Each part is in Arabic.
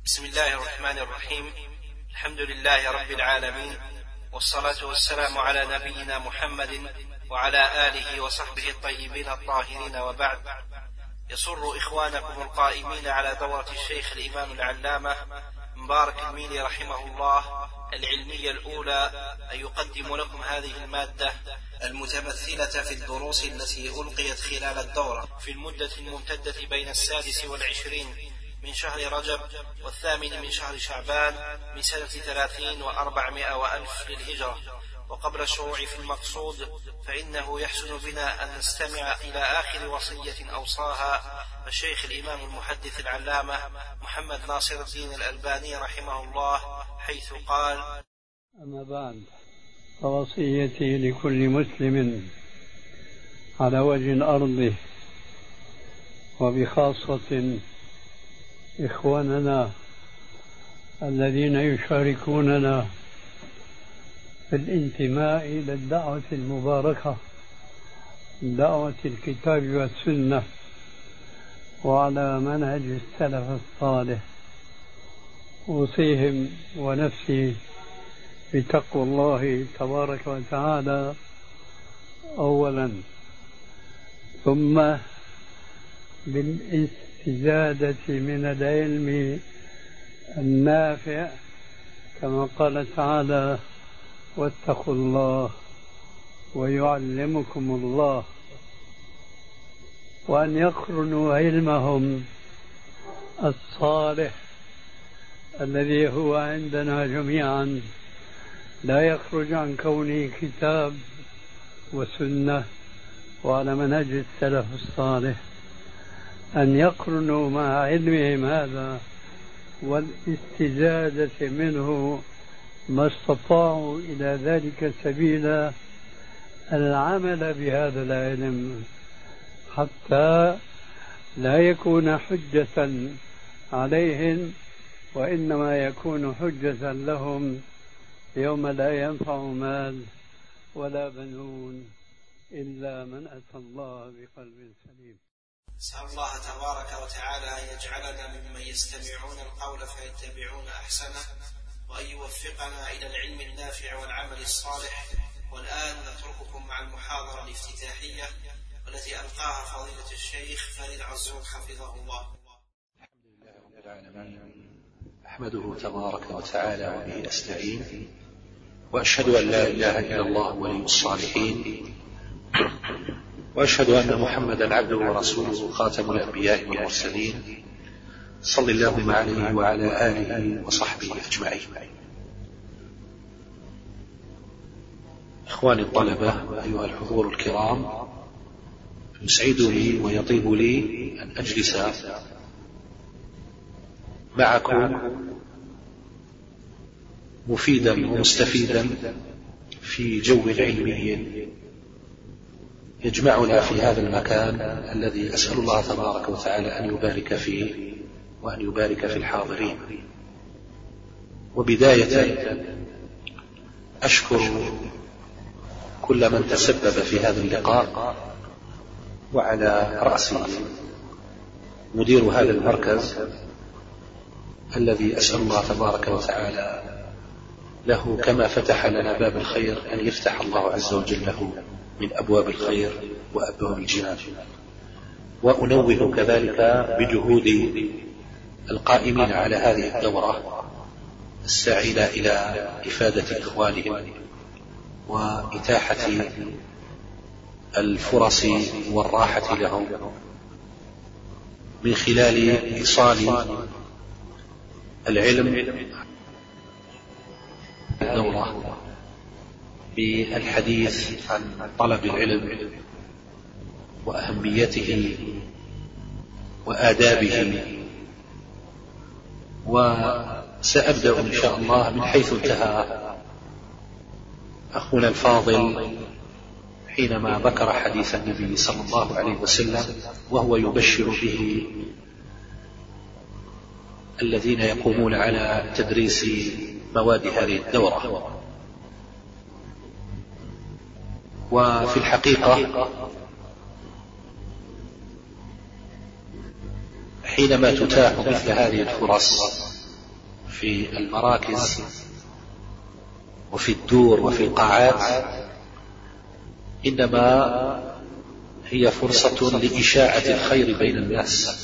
بسم الله الرحمن الرحيم. الحمد لله رب العالمين، والصلاة والسلام على نبينا محمد وعلى آله وصحبه الطيبين الطاهرين، وبعد. يسر إخوانكم القائمين على دورة الشيخ الإمام العلامة مبارك الميلي رحمه الله العلمية الأولى أن يقدم لكم هذه المادة المتمثلة في الدروس التي ألقيت خلال الدورة في المدة الممتدة بين 26 من شهر رجب و8 من شهر شعبان من سنة 30 و400 وألف للهجرة. وقبل الشروع في المقصود فإنه يحسن بنا أن نستمع إلى آخر وصية أوصاها الشيخ الإمام المحدث العلامة محمد ناصر الدين الألباني رحمه الله، حيث قال: أما بعد، فوصيتي لكل مسلم على وجه الأرض، وبخاصة إخواننا الذين يشاركوننا في الانتماء إلى الدعوة المباركة، دعوة الكتاب والسنة، وعلى منهج السلف الصالح، أوصيهم ونفسي بتقوى الله تبارك وتعالى أولا، ثم بالاستزادة من العلم النافع، كما قال تعالى: واتقوا الله ويعلمكم الله. وأن يقرنوا علمهم الصالح الذي هو عندنا جميعا لا يخرج عن كونه كتاب وسنة وعلى منهج السلف الصالح، أن يقرنوا مع علمهم هذا والاستزادة منه ما استطاعوا إلى ذلك سبيلا العمل بهذا العلم، حتى لا يكون حجة عليهم، وإنما يكون حجة لهم يوم لا ينفع مال ولا بنون إلا من أتى الله بقلب سليم. نسأل الله تبارك وتعالى أن يجعلنا ممن يستمعون القول فيتبعون أحسنه، وأن يوفقنا إلى العلم النافع والعمل الصالح. والآن نترككم مع المحاضرة الافتتاحية والتي ألقاها فضيلة الشيخ فريد عزوق حفظه الله. الحمد لله رب العالمين، أحمده تبارك وتعالى وبه أستعين، وأشهد أن لا إله إلا الله ولي الصالحين، وأشهد أن محمدا عبده ورسوله خاتم الأنبياء والمرسلين، صلى اللهم عليه وعلى آله وصحبه أجمعين. إخواني الطلبة، أيها الحضور الكرام، يسعدني ويطيب لي أن أجلس معكم مفيدا ومستفيدا في جو علمي يجمعنا في هذا المكان الذي أسأل الله تبارك وتعالى أن يبارك فيه وأن يبارك في الحاضرين. وبداية أشكر كل من تسبب في هذا اللقاء، وعلى رأسه مدير هذا المركز الذي أسأل الله تبارك وتعالى له كما فتح لنا باب الخير أن يفتح الله عز وجل له من أبواب الخير وأبواب الجنان. وأنوه كذلك بجهود القائمين على هذه الدورة الساعين إلى إفادة إخوانهم وإتاحة الفرص والراحة لهم من خلال إيصال العلم الدورة بالحديث عن طلب العلم وأهميته وآدابه. وسأبدأ إن شاء الله من حيث انتهى أخونا الفاضل حينما ذكر حديث النبي صلى الله عليه وسلم، وهو يبشر به الذين يقومون على تدريس مواد هذه الدورة. وفي الحقيقة حينما تتاح مثل هذه الفرص في المراكز وفي الدور وفي القاعات إنما هي فرصة لإشاعة الخير بين الناس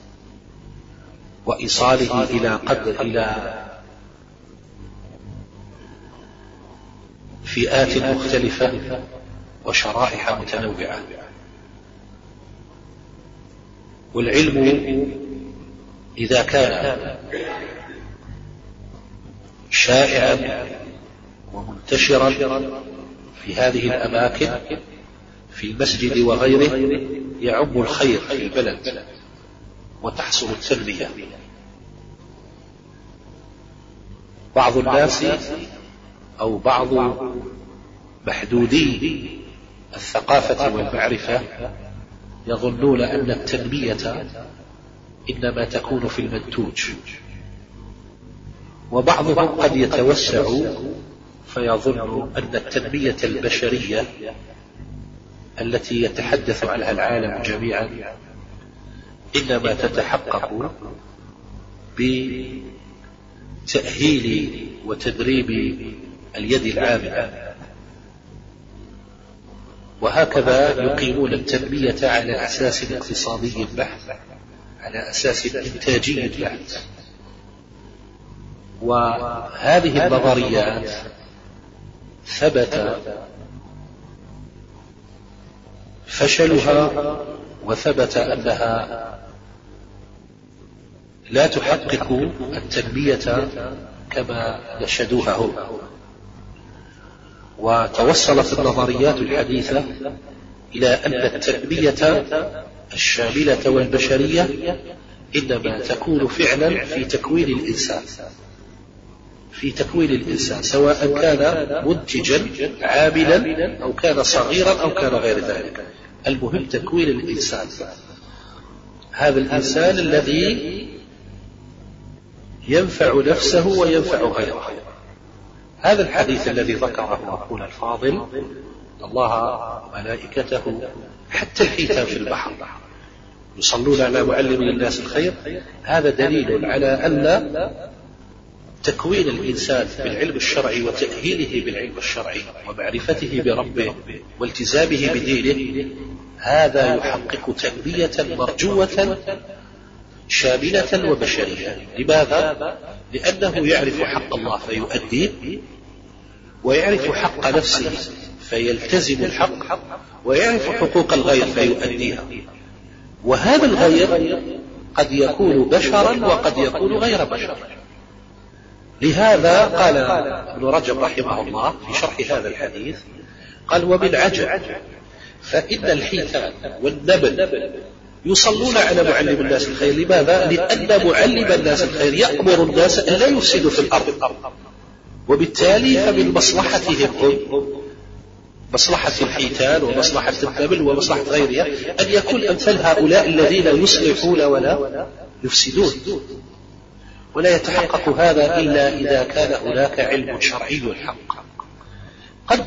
وإيصاله إلى فئات مختلفة وشرائح متنوعة. والعلم إذا كان شائعا ومنتشرا في هذه الأماكن في المسجد وغيره يعم الخير في البلد وتحصل التنمية. بعض الناس أو بعض محدودي الثقافة والمعرفة يظنون أن التنمية إنما تكون في المنتوج، وبعضهم قد يتوسع فيظن أن التنمية البشرية التي يتحدث عنها العالم جميعا إنما تتحقق بتأهيل وتدريب اليد العاملة، وهكذا يقيمون التنمية على أساس اقتصادي بحت، على أساس إنتاجي بحت. وهذه النظريات ثبت فشلها وثبت أنها لا تحقق التنمية كما نشدوها هم. وتوصلت النظريات الحديثة إلى أن التنمية الشاملة والبشرية إنما تكون فعلا في تكوين الإنسان، في تكوين الإنسان، سواء كان منتجا عاملا أو كان صغيرا أو كان غير ذلك. المهم تكوين الإنسان، هذا الإنسان الذي ينفع نفسه وينفع غيره. هذا الحديث الذي ذكره أخونا الفاضل، الله وملائكته حتى الحيتان في البحر يصلون على معلم الناس الخير، هذا دليل على أن تكوين الإنسان بالعلم الشرعي وتأهيله بالعلم الشرعي ومعرفته بربه والتزامه بدينه، هذا يحقق تنمية مرجوة شاملة وبشرية. لماذا؟ لأنه يعرف حق الله فيؤديه، ويعرف حق نفسه فيلتزم الحق، ويعرف حقوق الغير فيؤديها. وهذا الغير قد يكون بشرا وقد يكون غير بشر. لهذا قال ابن رجب رحمه الله في شرح هذا الحديث، قال: ومن عجب فإن الحيتان والنبل يصلون على معلم الناس الخير. لماذا؟ لأن معلم الناس الخير يأمر الناس أن لا يفسدوا في الأرض، وبالتالي فمن مصلحتهم هم، مصلحة الحيتان ومصلحة النبل ومصلحة غيرها، أن يكون أمثال هؤلاء الذين يصلحون ولا يفسدون. ولا يتحقق هذا إلا إذا كان هناك علم شرعي حق. قد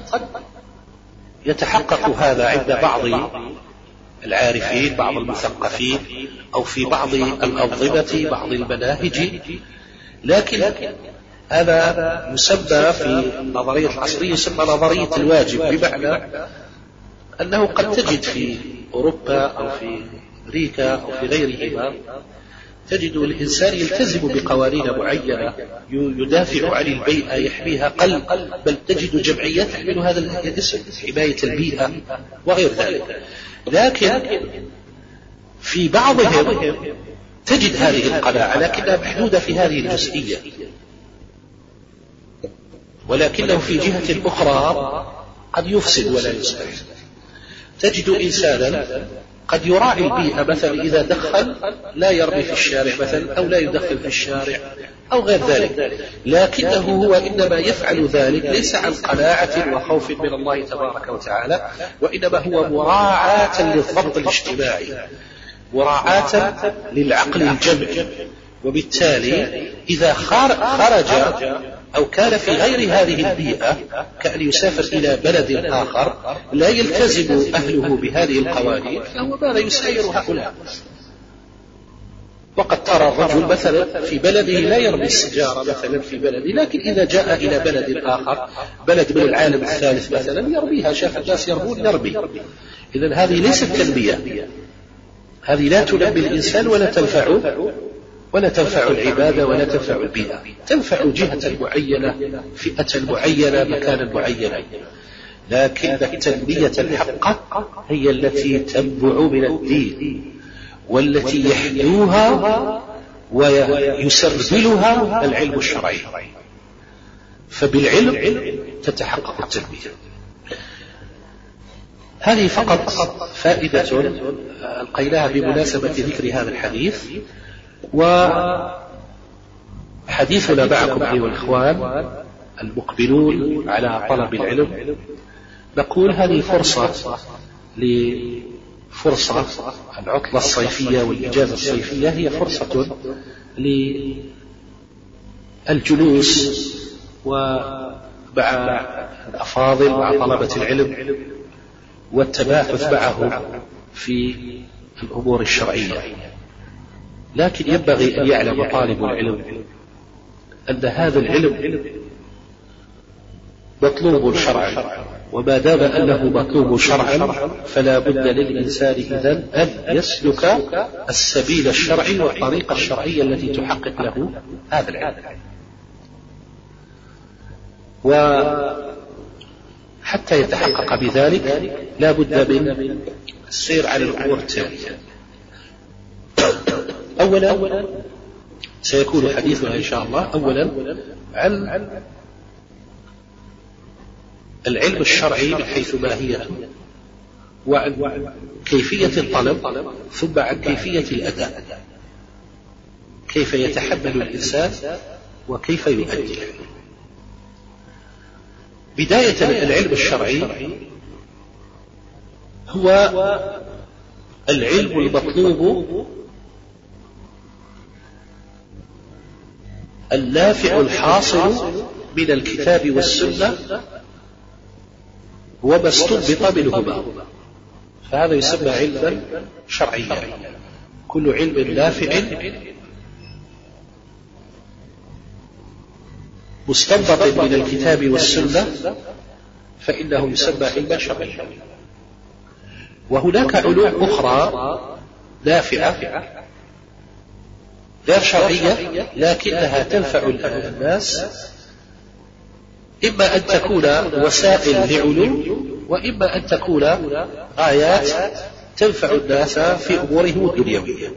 يتحقق هذا عند بعض العارفين، بعض المثقفين، أو في بعض الأنظمة، بعض المناهج، لكن هذا يسمى في النظرية العصرية يسمى نظرية الواجب، بمعنى أنه قد تجد في أوروبا أو في أمريكا أو في غيرهما تجد الإنسان يلتزم بقوانين معينة يدافع عن البيئة يحميها قلب، بل تجد جمعيات تحمل هذا الاسم، حماية البيئة وغير ذلك. لكن في بعضهم تجد هذه القناعة لكنها محدودة في هذه الجزئية، ولكنه في جهة أخرى قد يفسد ولا يصلح. تجد إنسانا قد يراعي البيئة، مثلا إذا دخل لا يرمي في الشارع مثلا، أو لا يدخل في الشارع أو غير ذلك، لكنه هو إنما يفعل ذلك ليس عن قناعة وخوف من الله تبارك وتعالى، وإنما هو مراعاة للضبط الاجتماعي، مراعاة للعقل الجمعي. وبالتالي إذا خرج أو كان في غير هذه البيئة، كأن يسافر إلى بلد آخر لا يلتزم أهله بهذه القوانين، فهو ماذا يسير هؤلاء، وقد ترى الرجل مثلا في بلده لا يرمي السجارة مثلا في بلده، لكن إذا جاء إلى بلد آخر، بلد من العالم الثالث مثلا، يرميها، شاف الناس يرمون يرمي. إذن هذه ليست تنمية، هذه لا تنمي الإنسان ولا تنفع العبادة ولا تنفع البيئة. تنفع جهة معينة، فئة معينة، مكانا معينا، لكن التنمية الحقة هي التي تنبع من الدين، والتي يحدوها ويسربلها العلم الشرعي. فبالعلم تتحقق التنمية. هذه فقط فائدة ألقيناها بمناسبة ذكر هذا الحديث. وحديثنا معكم أيها الإخوان المقبلون على طلب العلم، نقول هذه فرصة العطلة الصيفية والإجازة الصيفية هي فرصة للجلوس ومع الأفاضل، مع طلبة العلم، والتباحث معهم في الأمور الشرعية. لكن ينبغي أن يعلم طالب العلم أن هذا العلم مطلوب شرعا، وما دام أنه مطلوب شرعا فلا بد للإنسان إذن أن يسلك السبيل الشرعي والطريقة الشرعية التي تحقق له هذا العلم. وحتى يتحقق بذلك لا بد من السير على الأمور التالية. أولا سيكون حديثنا إن شاء الله أولا عن العلم الشرعي من حيث ماهيته، وعن كيفية الطلب، ثم عن كيفية الأداء، كيف يتحمل الإنسان وكيف يؤدي. بداية العلم الشرعي هو العلم المطلوب النافع الحاصل من الكتاب والسنة وما استنبط منهما، فهذا يسمى علما شرعيا. كل علم نافع مستنبط من الكتاب والسنة فإنه يسمى علما شرعيا. وهناك علوم أخرى نافعة غير شرعية لكنها تنفع الناس، إما أن تكون وسائل لعلوم، وإما أن تكون غايات تنفع الناس في أمورهم الدنيوية.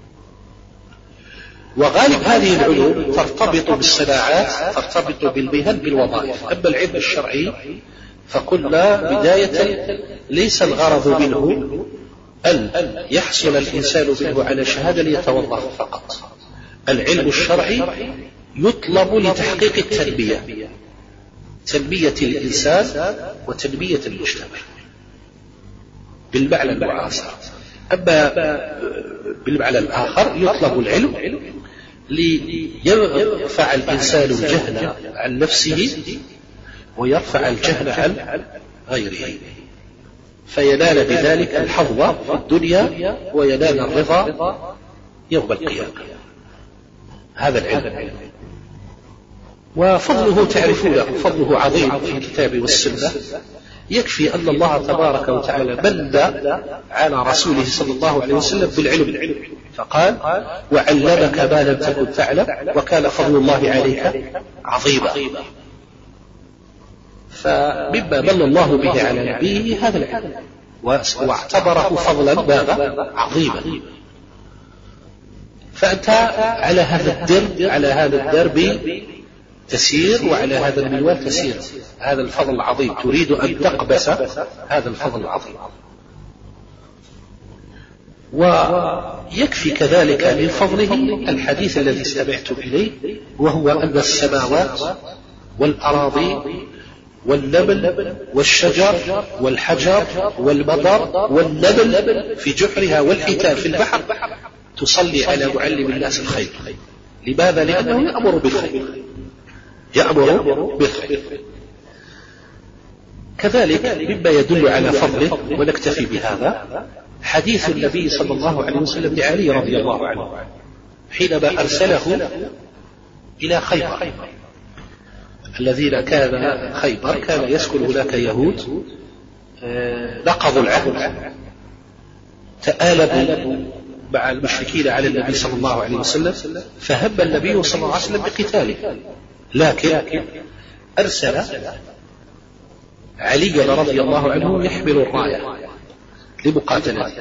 وغالب هذه العلوم ترتبط بالصناعات، ترتبط بالمهن، بالوظائف. أما العلم الشرعي فقلنا بداية ليس الغرض منه أن يحصل الإنسان منه على شهادة ليتوظف فقط. العلم الشرعي يطلب لتحقيق التنمية، تنمية الإنسان وتنمية المجتمع بالمعنى المعاصر. أما بالمعنى الآخر يطلب العلم ليرفع الإنسان الجهل عن نفسه ويرفع الجهل عن غيره، فينال بذلك الحظوة في الدنيا وينال الرضا يوم القيامة. هذا العلم وفضله تعرفونه، فضله عظيم في الكتاب والسنة. يكفي أن الله تبارك وتعالى من على رسوله صلى الله عليه وسلم بالعلم، فقال وعلمك ما لم تكن تعلم وكان فضل الله عليك عظيما. فمما من الله به على نبيه هذا العلم، واعتبره فضلا ماذا عظيما. فأنت على هذا الدرب تسير، وعلى هذا المنوال تسير. هذا الفضل العظيم تريد أن تقبس هذا الفضل العظيم. ويكفي كذلك من فضله الحديث الذي استمعتم إليه، وهو أن السماوات والأراضي والنبل والشجر والحجر والمطر والنبل في جحرها والحيتان في البحر تصلي على معلم الناس الخير. لماذا؟ لأنه يأمر بالخير. كذلك مما يدل على فضله، ونكتفي بهذا، حديث النبي صلى الله عليه وسلم لعلي رضي الله عنه حينما أرسله إلى خيبر. الذين كان خيبر كان يسكن هناك يهود نقضوا العهد، تآلبوا مع المشركين على النبي صلى الله عليه وسلم، فهم النبي صلى الله عليه وسلم بقتاله، لكن أرسل علي رضي الله عنه يحمل الراية لمقاتلته،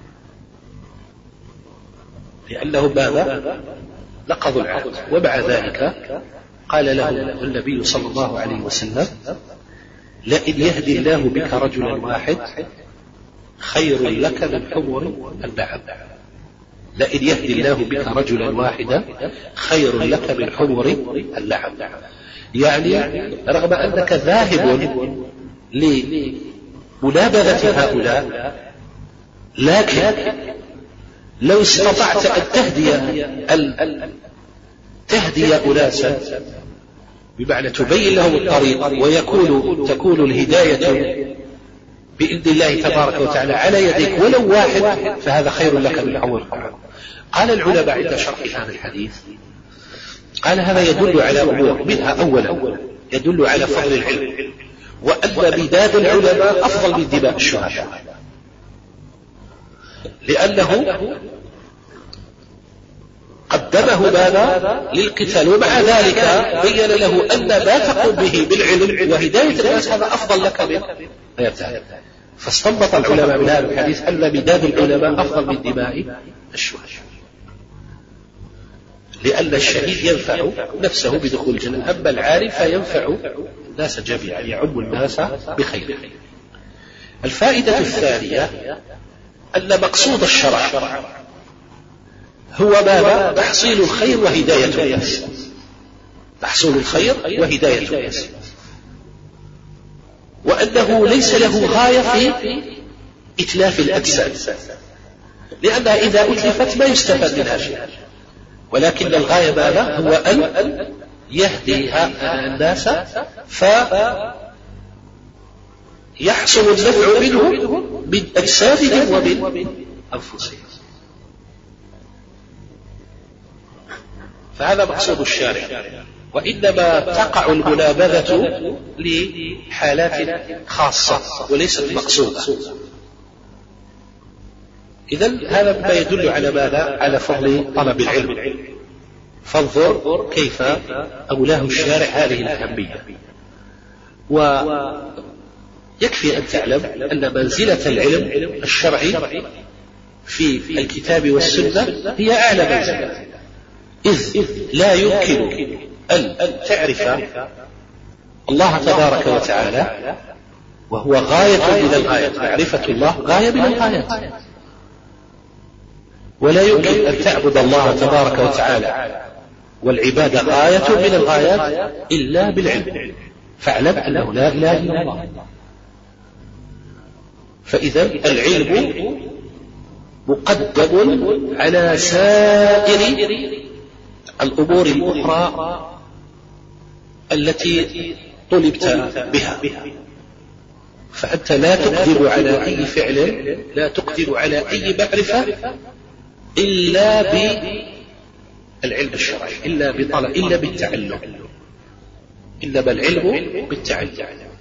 لأنه ماذا؟ نقضوا العهد. ومع ذلك قال له النبي صلى الله عليه وسلم: لئن يهدي الله بك رجلا واحد خير لك من حمر النعم. لئن يهدي الله بك رجلا واحدا خير لك من حمر النعم. يعني رغم أنك ذاهب لمنابذة هؤلاء، لكن لو استطعت أن تهدي أناسا، بمعنى تبين لهم الطريق وتكون الهداية بإذن الله تبارك وتعالى على يديك ولو واحد، فهذا خير لك من حمر النعم. قال العلماء عند شرح هذا الحديث، قال هذا يدل على أمور، منها أولا يدل على فضل العلم، وأن بداد العلماء أفضل من دماء الشهداء، لأنه قدمه ماذا؟ للقتال، ومع ذلك بين له أن ما تقوم به بالعلم وهداية الناس هذا أفضل لك من غيرها. فاستنبط العلماء من هذا الحديث أن بداد العلماء أفضل من دماء الشهداء، لأن الشهيد ينفع نفسه بدخول الجنة، أما العالم فينفع الناس جميعا، يعم الناس بخير. الفائدة الثانية أن مقصود الشرع هو ماذا؟ تحصيل الخير وهداية الناس، تحصيل الخير وهداية الناس، وأنه ليس له غاية في إتلاف الأجساد، لأنها إذا أتلفت ما يستفاد منها شيء، ولكن الغاية ماذا؟ هو أن يهدي الناس فيحصل النفع منهم من أجسادهم ومن أنفسهم. فهذا مقصود الشارع، وإنما تقع المنابذة لحالات خاصة وليست مقصودة. إذن هذا ما يدل على ماذا؟ على فضل طلب العلم. فانظر كيف أولاه الشارع هذه الأهمية. ويكفي أن تعلم أن منزلة العلم الشرعي في الكتاب والسنة هي أعلى منزلة، إذ لا يمكن أن تعرف الله تبارك وتعالى وهو غاية من الغايات، معرفة الله غاية من الغايات، ولا يمكن أن تعبد الله تبارك وتعالى والعبادة غاية من الغايات إلا بالعلم. فاعلم أنه لا إله إلا الله. فإذا العلم مقدم على سائر الأمور الأخرى التي طلبت بها، فأنت لا تقدر على أي فعل، لا تقدر على أي معرفة إلا بالعلم الشرعي، إلا بالتعلم، إنما العلم بالتعلم.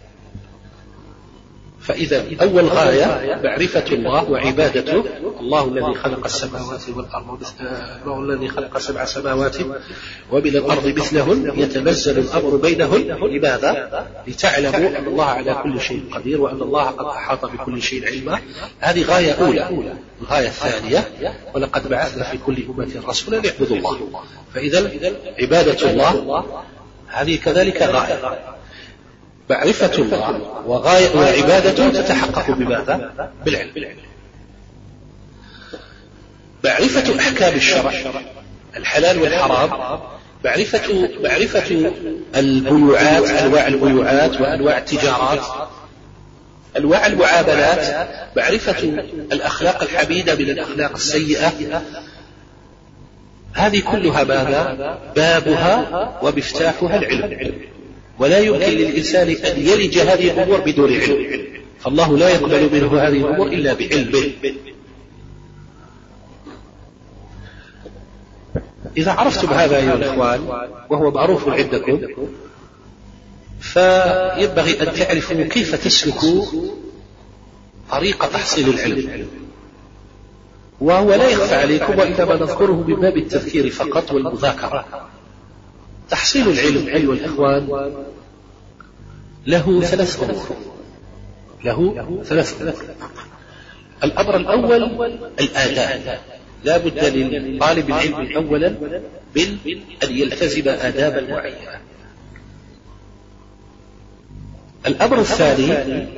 فإذا أول غاية معرفة الله وعبادته، الله الذي خلق السماوات والأرض، الله الذي خلق 7 سماوات ومن الأرض مثلهن يتنزل الأمر بينهن. لماذا؟ لتعلموا أن الله على كل شيء قدير، وأن الله قد أحاط بكل شيء علما. هذه غاية أولى. الغاية الثانية: ولقد بعثنا في كل أمة رسولا يعبدوا الله. فإذا عبادة الله هذه كذلك غاية. معرفة الله وعبادته تتحقق بماذا؟ بالعلم. معرفة أحكام الشرع، الحلال والحرام، معرفة البيوعات، أنواع البيوعات وأنواع التجارات، أنواع المعاملات، معرفة الأخلاق الحميدة من الأخلاق السيئة، هذه كلها ماذا؟ بابها ومفتاحها العلم. ولا يمكن للإنسان أن يلج هذه الأمور بدون علم، فالله لا يقبل منه هذه الأمور إلا بعلمه. إذا عرفتم هذا أيها الإخوان وهو معروف عندكم، فينبغي أن تعرفوا كيف تسلكوا طريقة تحصيل العلم، وهو لا يخفى عليكم وإنما نذكره من باب التذكير فقط والمذاكرة. تحصيل العلم أيها الإخوان له ثلاث أمور. الأمر الأول الآداب، لا بد للطالب العلم أولا من أن يلتزم آدابا معينة. الأمر الثاني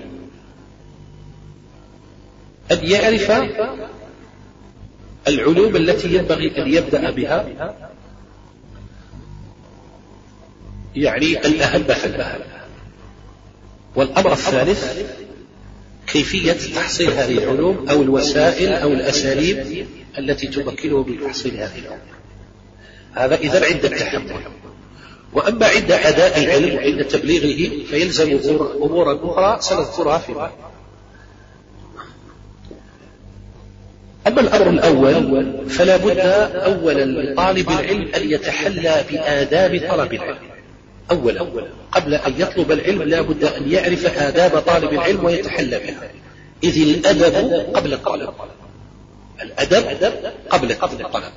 أن يعرف العلوم التي ينبغي أن يبدأ بها، يعني الأهم فالأهم. والأمر الثالث كيفية تحصيل هذه العلوم أو الوسائل أو الأساليب التي تمكنه من تحصيل هذه العلوم. هذا إذا عند التحمل. وأما عند أداء العلم وعند تبليغه فيلزم أمورا أخرى سنذكرها فيما. أما الأمر الأول فلا بد أولا لطالب العلم أن يتحلى بآداب طلب العلم. أولا قبل أن يطلب العلم لا بد أن يعرف آداب طالب العلم ويتحلى بها، إذ الأدب قبل الطلب. الأدب قبل الطلب.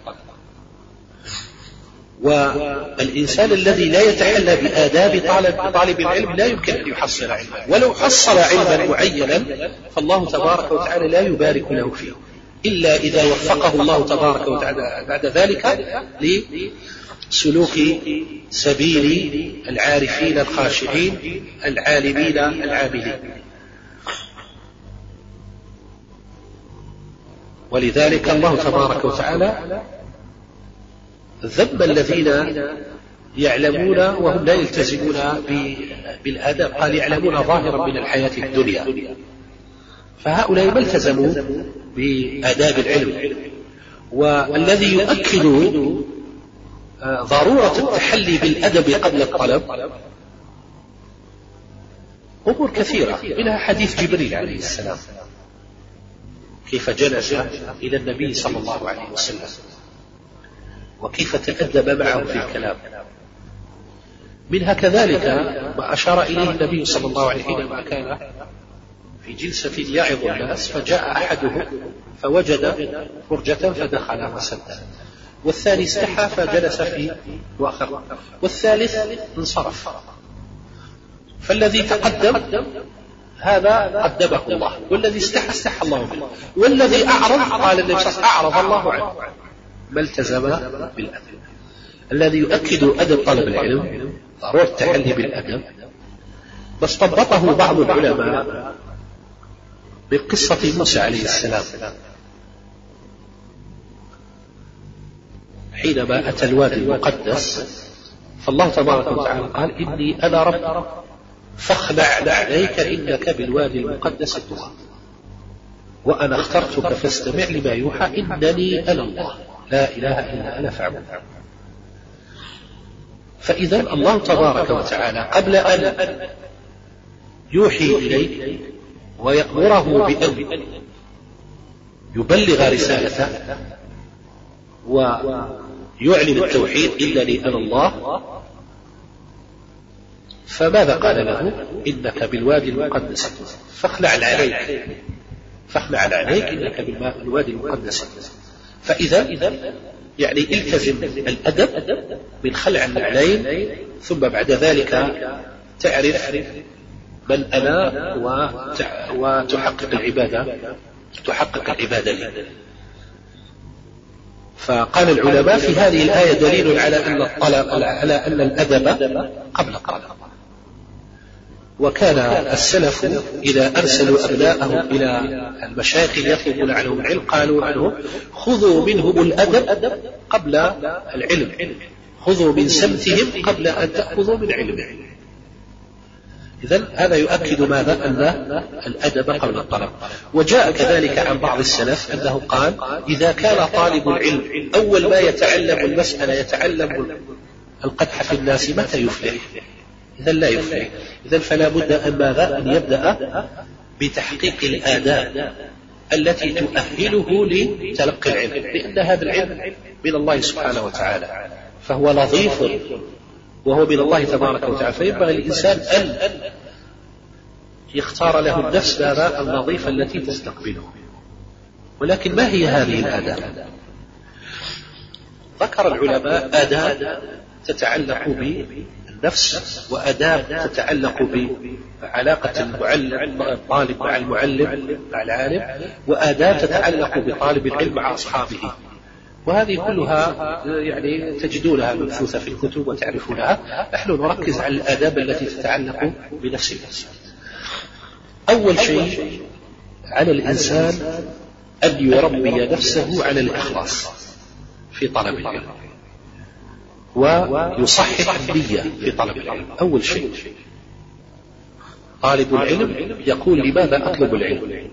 والإنسان الذي لا يتحلى بآداب طالب العلم لا يمكن أن يحصل علما، ولو حصل علما معينا فالله تبارك وتعالى لا يبارك له فيه إلا إذا وفقه الله تبارك وتعالى بعد ذلك لسلوك سبيل العارفين الخاشعين العالمين العاملين. ولذلك الله تبارك وتعالى ذم الذين يعلمون وهم لا يلتزمون بالآداب، قال يعلمون ظاهرا من الحياة الدنيا، فهؤلاء ما التزموا بآداب العلم. والذي يؤكد ضرورة التحلي بالأدب قبل الطلب أمور كثيرة، منها حديث جبريل عليه السلام كيف جلس إلى النبي صلى الله عليه وسلم وكيف تأدب معه في الكلام. منها كذلك ما أشار إليه النبي صلى الله عليه وسلم حينما كان في جلسة يعظ الناس فجاء أحدهم فوجد فرجة فدخل وسد، والثاني استحى فجلس في وآخر، والثالث انصرف. فالذي تقدم هذا قدمه الله، والذي استحى الله منه، والذي أعرض قال النبي صلى الله عليه وسلم أعرض الله عنه، ما التزم بالأدب. الذي يؤكد أدب طلب العلم ضرورة التحلي بالأدب، بس طبقه بعض العلماء بقصة موسى عليه السلام حينما أتى الوادي المقدس، فالله تبارك وتعالى قال إني أنا رب فاخلع عليك إنك بالوادي المقدس طوى وأنا اخترتك فاستمع لما يوحى إنني أنا الله لا إله إلا أنا فاعبد. فإذا الله تبارك وتعالى قبل أن يوحي إليه ويأمره بأن يبلغ رسالته ويعلن التوحيد إنني أنا الله، فماذا قال له؟ إنك بالوادي المقدس فاخلع عليك إنك بالوادي المقدس. فإذا يعني التزم الأدب من خلع النعلين، ثم بعد ذلك تعرف من أنا وتحقق العبادة لي. فقال العلماء في هذه الآية دليل على أن الأدب قبل الطلب. وكان السلف إذا أرسلوا أبناءهم إلى المشايخ يطلبون عنهم العلم قالوا عنهم خذوا منهم الأدب قبل العلم، خذوا من سمتهم قبل أن تأخذوا من علمهم. إذن هذا يؤكد ماذا؟ أن الأدب قبل الطلب. وجاء كذلك عن بعض السلف أنه قال إذا كان طالب العلم أول ما يتعلم المسألة يتعلم القدح في الناس متى يفلح؟ إذن لا يفلح. إذن فلا بد أن ماذا؟ أن يبدأ بتحقيق الآداب التي تؤهله لتلقي العلم، لأن هذا العلم من الله سبحانه وتعالى، فهو لطيف وهو من الله تبارك وتعالى. فينبغي الإنسان أن يختار له النفس ماذا؟ الوظيفة التي تستقبله. ولكن ما هي هذه الآداب؟ ذكر العلماء آداب تتعلق بالنفس، وآداب تتعلق بعلاقة الطالب مع المعلم مع العالم، وآداب تتعلق بطالب العلم مع أصحابه. وهذه كلها يعني تجدونها مبثوثة في الكتب وتعرفونها. نحن نركز على الآداب التي تتعلق بنفس الإنسان. أول شيء على الإنسان أن يربي نفسه على الإخلاص في طلب العلم، ويصحح النية في طلب العلم. أول شيء طالب العلم يقول لماذا أطلب العلم؟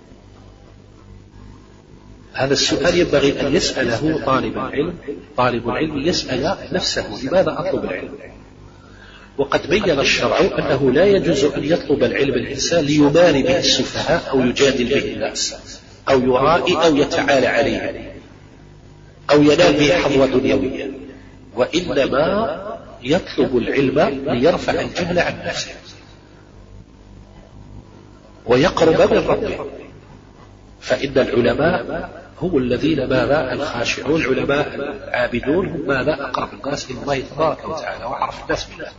هذا السؤال ينبغي أن يسأله طالب العلم يسأل نفسه لماذا أطلب العلم؟ وقد بين الشرع أنه لا يجوز أن يطلب العلم الإنسان ليماري به السفهاء أو يجادل به الناس أو يرائي أو يتعالى عليه أو ينال به حظوة دنيوية، وإنما يطلب العلم ليرفع الجهل عن نفسه ويقرب من ربه. فإن العلماء هم الذين ماذا؟ الخاشعون، العلماء العابدون هم ماذا؟ أقرب الناس إلى الله تبارك وتعالى وأعرف الناس بالله.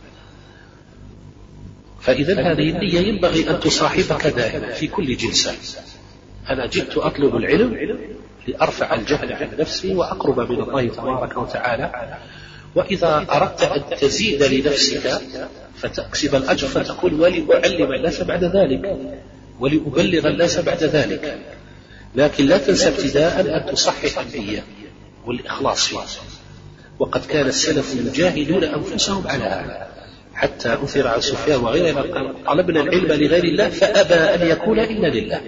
فإذا هذه النية ينبغي أن تصاحبك دائما في كل جلسة. أنا جئت أطلب العلم لأرفع الجهل عن نفسي وأقرب من الله تبارك وتعالى. وإذا أردت أن تزيد لنفسك فتكسب الأجر فتقول ولأعلم الناس بعد ذلك ولأبلغ الناس بعد ذلك. لكن لا تنسى ابتداء أن تصحح النية والإخلاص فيه. وقد كان السلف يجاهدون أنفسهم على هذا، حتى أثر عن سفيان وغيره طلبنا العلم لغير الله فأبى أن يكون إلا لله،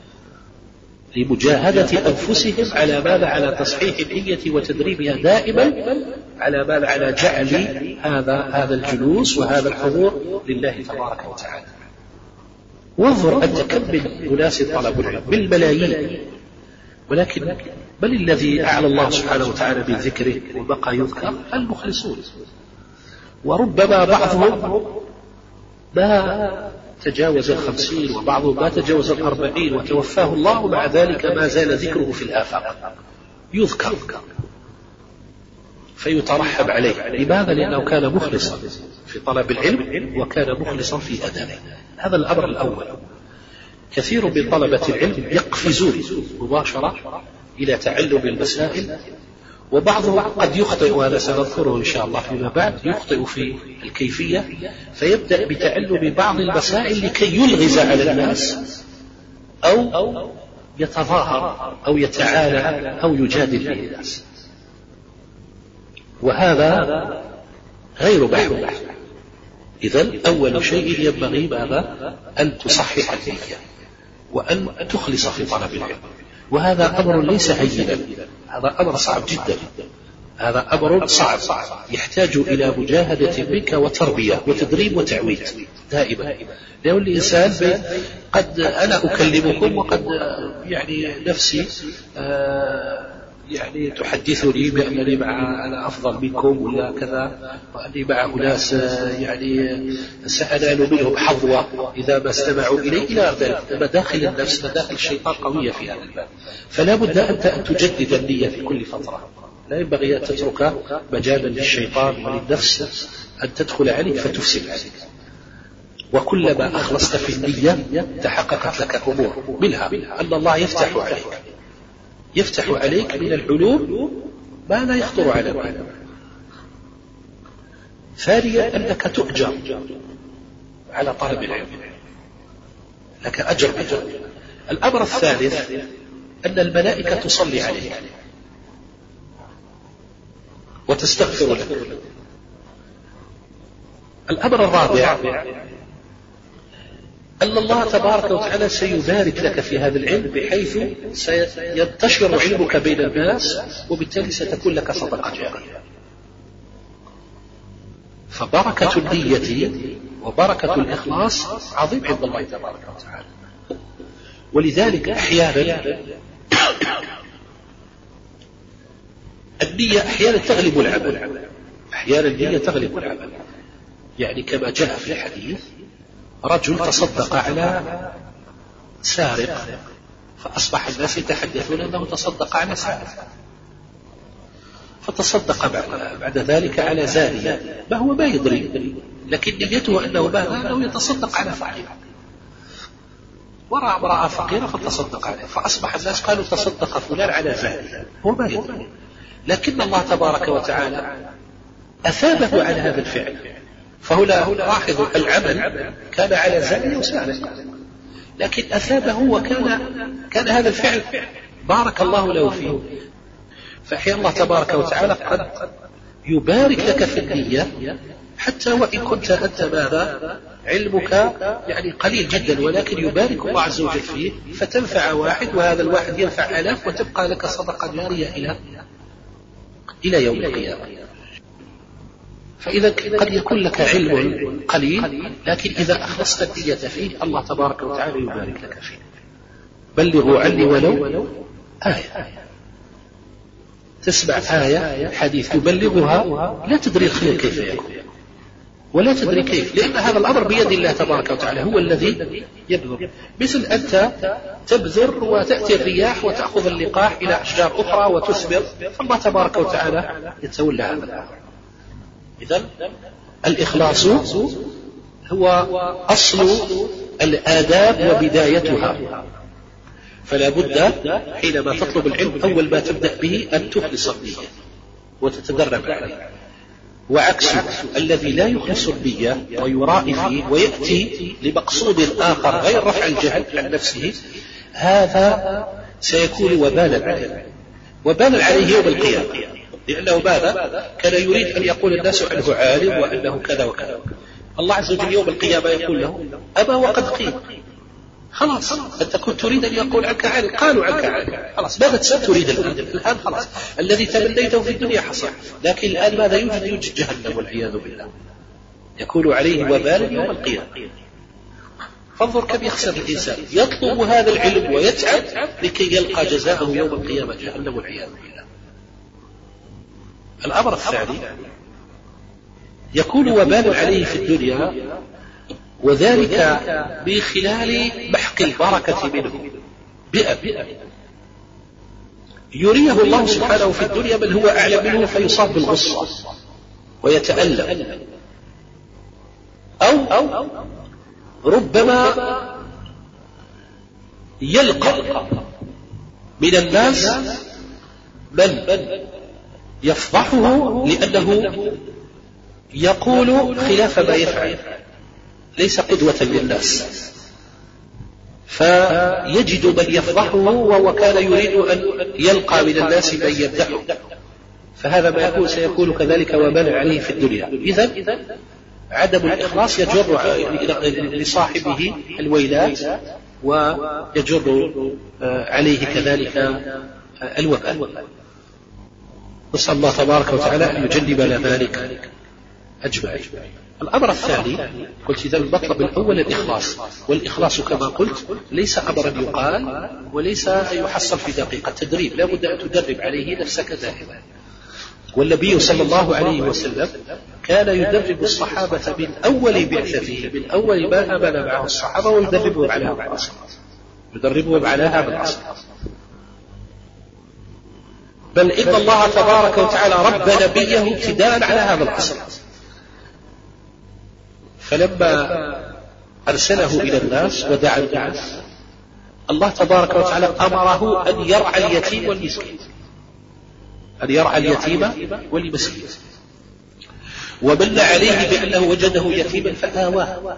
لمجاهدة أنفسهم على ماذا؟ على تصحيح النية وتدريبها دائما على ماذا؟ على جعل هذا الجلوس وهذا الحضور لله تبارك وتعالى. وانظر أنت كم من أناس طلبوا العلم بالملايين، ولكن بل الذي أعلى الله سبحانه وتعالى بذكره وبقى يذكر المخلصون. وربما بعضهم ما تجاوز 50 وبعضهم ما تجاوز 40 وتوفاه الله، ومع ذلك ما زال ذكره في الآفاق يذكر فيترحب عليه. لماذا؟ لأنه كان مخلصا في طلب العلم وكان مخلصا في أدائه. هذا الأمر الأول. كثير من طلبة العلم يقفزون مباشرة إلى تعلم المسائل، وبعضهم قد يخطئ، وهذا سنذكره إن شاء الله فيما بعد، يخطئ في الكيفية فيبدأ بتعلم بعض المسائل لكي يلغز على الناس أو يتظاهر أو يتعالى أو يجادل به الناس، وهذا غير محمود. إذن أول شيء ينبغي ماذا؟ أن تصحح النية وأن تخلص في طلب العلم. وهذا أمر ليس هينا، هذا أمر صعب جدا، هذا أمر صعب يحتاج إلى مجاهدة منك وتربية وتدريب وتعويد دائما. لأن الإنسان قد أنا أكلمكم وقد يعني نفسي يعني تحدثني بأنني أنا أفضل منكم ولا كذا، وأني مع أناس يعني سأنال منهم حظوة إذا ما استمعوا إلي إلى ذلك. مداخل النفس مداخل الشيطان قوية في هذا الباب، فلا بد أنت أن تجدد النية في كل فترة. لا ينبغي أن تترك مجالا للشيطان وللنفس أن تدخل عليك فتفسد عليك. وكلما أخلصت في النية تحققت لك أمور، منها أن الله يفتح عليك من العلوم ما لا يخطر على بالك. ثانيا أنك تؤجر على طلب العلم، لك أجر بجر. الأمر الثالث أن الملائكة تصلي عليك وتستغفر لك. الأمر الرابع أن الله تبارك وتعالى سيبارك لك في هذا العلم بحيث سينتشر علمك بين الناس، وبالتالي ستكون لك صدقة جارية. فبركة النية وبركة الإخلاص عظيم عند الله تبارك وتعالى. ولذلك أحيانا النية أحيانا تغلب العمل، أحيانا النية تغلب العمل. يعني كما جاء في الحديث رجل تصدق على سارق فأصبح الناس يتحدثون أنه تصدق على سارق، فتصدق بعد ذلك على زانية ما هو ما يدري، لكن نيته أنه يتصدق على فقير، ورأى امرأة فقيرة فتصدق عليه، فأصبح الناس قالوا تصدق فلان على زانية، هو ما يدري. لكن الله تبارك وتعالى أثابه على هذا الفعل. فهنا لاحظوا العمل كان على زانية وسارق، لكن أثابه وكان هذا الفعل بارك الله له فيه. فأحيانا الله تبارك وتعالى قد يبارك لك في النية حتى وإن كنت أنت ماذا علمك يعني قليل جدا، ولكن يبارك الله عز وجل فيه فتنفع واحد وهذا الواحد ينفع آلاف وتبقى لك صدقة جارية إلى يوم القيامة. فإذا قد يكون لك علم قليل، لكن إذا أخلصت النية فيه الله تبارك وتعالى يبارك لك فيه. بلغوا عني ولو آية. تسمع آية حديث تبلغها لا تدري الخير كيف يكون ولا تدري كيف، لأن هذا الأمر بيد الله تبارك وتعالى، هو الذي يبذر. مثل أنت تبذر وتأتي الرياح وتأخذ اللقاح إلى أشجار أخرى وتثمر، فالله تبارك وتعالى يتولى هذا الأمر. إذن الإخلاص هو أصل الآداب وبدايتها، فلا بد حينما تطلب العلم أول ما تبدأ به أن تخلص النية وتتدرب عليه. وعكسه الذي لا يخلص النية ويرائي فيه ويأتي لمقصود آخر غير رفع الجهل عن نفسه، هذا سيكون وبالا عليه، وبالا عليه يوم القيامة، لأنه ماذا كان يريد أن يقول الناس عنه عالم وأنه كذا وكذا. الله عز وجل يوم القيامة يقول له أما وقد قيل، خلاص أنت كنت تريد أن يقول عنك عالم، قالوا عنك عالم، خلاص ماذا تريد الآن؟ خلاص الذي تمنيته في الدنيا حصل، لكن الآن ماذا يوجد جهنم والعياذ بالله، يكون عليه وبال يوم القيامة. فانظر كم يخسر الإنسان يطلب هذا العلم ويتعب لكي يلقى جزاءه يوم القيامة جهنم والعياذ بالله. الأمر الثاني يكون وبال عليه في الدنيا، وذلك بخلال محق البركة منه بأب يريه الله سبحانه في الدنيا من هو أعلم منه فيصاب بالغصة ويتألم، أو ربما يلقى من الناس من يفضحه لأنه يقول خلاف ما يفعل، ليس قدوة للناس، فيجد من يفضحه وهو كان يريد أن يلقى من الناس من يمدحه، فهذا ما يكون سيكون كذلك وبال عليه في الدنيا. إذن عدم الإخلاص يجر لصاحبه الويلات ويجر عليه كذلك الوبال. نسأل الله تبارك وتعالى أن يجنبنا ذلك أجمعين. الأمر الثاني قلت إذا المطلب الأول الإخلاص، والإخلاص كما قلت ليس أمرا يقال وليس يحصل في دقيقة، تدريب، لا بد أن تدرب عليه نفسك دائما. والنبي صلى الله عليه وسلم كان يدرب الصحابة من أول بعثته، من أول ما آمن معه الصحابة، ويدربهم على هذا الأصل، يدربهم على هذا الأصل. بل إن الله تبارك وتعالى رب نبيه ابتداء على هذا الأصل، فلما أرسله إلى الناس ودعا الناس الله تبارك وتعالى أمره أن يرعى اليتيم والمسكين، أن يرعى اليتيم والمسكين، ومن عليه بأنه وجده يتيما فآواه.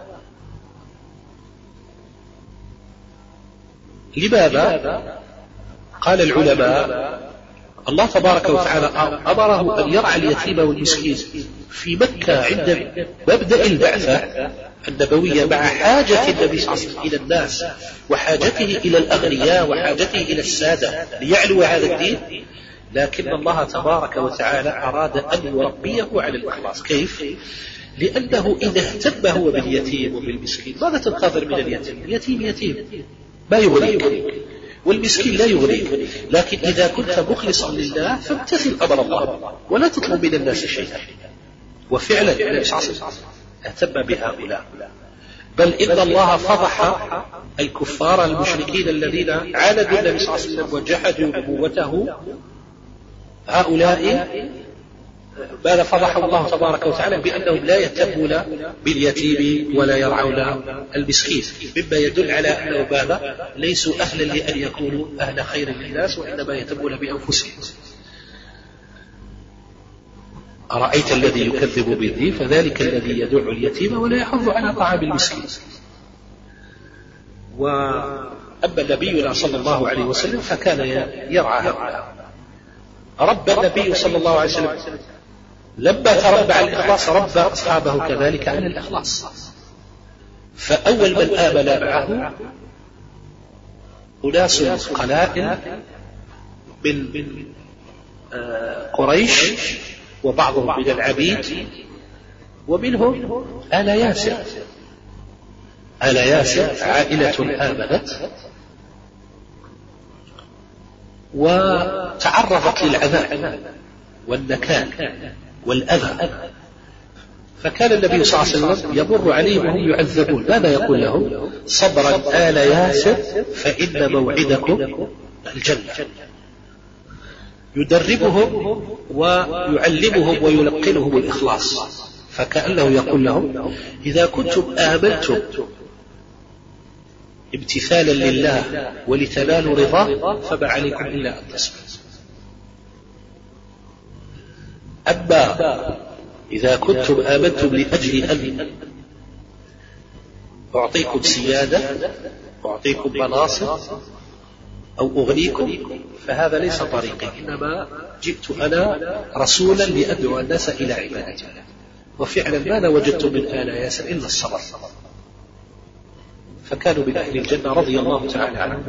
لماذا؟ قال العلماء الله تبارك وتعالى أمره أن يرعى اليتيم والمسكين في مكة عند مبدأ البعثة النبوية، مع حاجة النبي صلى الله عليه وسلم إلى الناس وحاجته إلى الأغنياء وحاجته إلى السادة ليعلو هذا الدين، لكن الله تبارك وتعالى أراد أن يربيه على الإخلاص. كيف؟ لأنه إذا اهتم هو باليتيم وبالمسكين ماذا تنتظر من اليتيم؟ اليتيم يتيم ما يغنيك، والمسكين لا يغنيك. لكن إذا كنت مخلصا لله فامتثل أمر الله ولا تطلب من الناس شيئا. وفعلا النبي صلى الله عليه وسلم اهتم بهؤلاء، بل إن الله فضح الكفار المشركين الذين عاندوا النبي صلى الله عليه وسلم وجحدوا نبوته. هؤلاء ماذا فضح الله تبارك وتعالى؟ بأنهم لا يهتمون باليتيم ولا يرعون المسكين، مما يدل على أنهم ماذا؟ ليسوا أهلا لأن يكونوا أهل خير للناس، وإنما يهتمون بأنفسهم. أرأيت الذي يكذب بالدين فذلك الذي يدع اليتيم ولا يحض على طعام المسكين. وأما نبينا صلى الله عليه وسلم فكان يرعى هؤلاء. ربى النبي صلى الله عليه وسلم لما تربى على الإخلاص ربى أصحابه كذلك على الإخلاص. فأول من آمن معه أناس قلائل من قريش وبعضهم من العبيد، ومنهم آل ياسر. آل ياسر عائلة آمنت وتعرضت للعذاب والنكال والأذى، فكان النبي صلى الله عليه وسلم يمر عليهم وهم يعذبون، ماذا يقول لهم؟ صبرا آل ياسر فإن موعدكم الجنة. يدربهم ويعلمهم ويلقنهم الإخلاص، فكأنه يقول لهم إذا كنتم آمنتم امتثالا لله ولتنالوا رضاه فما عليكم إلا أن تصبروا. أما إذا كنتم آمنتم لأجل أن أعطيكم سيادة أعطيكم مناصب أو أغنيكم فهذا ليس طريقي، إنما جئت أنا رسولا لأدعو الناس إلى عبادة الله. وفعلا ماذا وجدت من آل ياسر إلا الصبر، فكانوا من أهل الجنة رضي الله تعالى عنهم.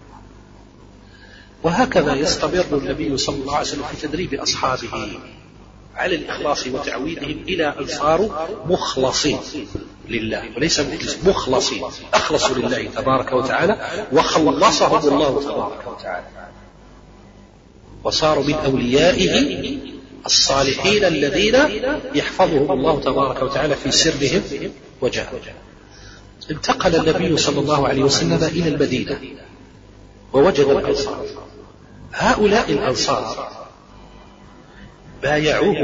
وهكذا يستمر النبي صلى الله عليه وسلم في تدريب أصحابه على الإخلاص وتعويدهم إلى أن صاروا مخلصين لله، وليس مخلصين، أخلصوا لله تبارك وتعالى وخلصهم الله تبارك وتعالى، وصاروا من أوليائه الصالحين الذين يحفظهم الله تبارك وتعالى في سرهم وجهرهم. انتقل النبي صلى الله عليه وسلم إلى المدينة ووجد الأنصار. هؤلاء الأنصار بايعوه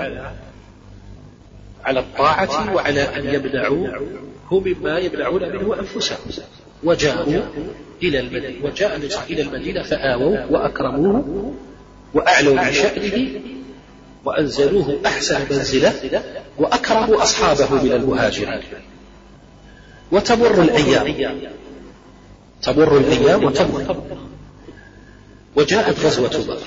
على الطاعة وعلى أن يمنعوه مما يمنعون منه أنفسهم، وجاءوا إلى المدينة، وجاء إلى المدينة فآووه وأكرموه وأعلوا من شأنه وأنزلوه أحسن منزلة وأكرموا أصحابه من المهاجرين. وتمر الأيام وتمر، وجاءت غزوة بدر.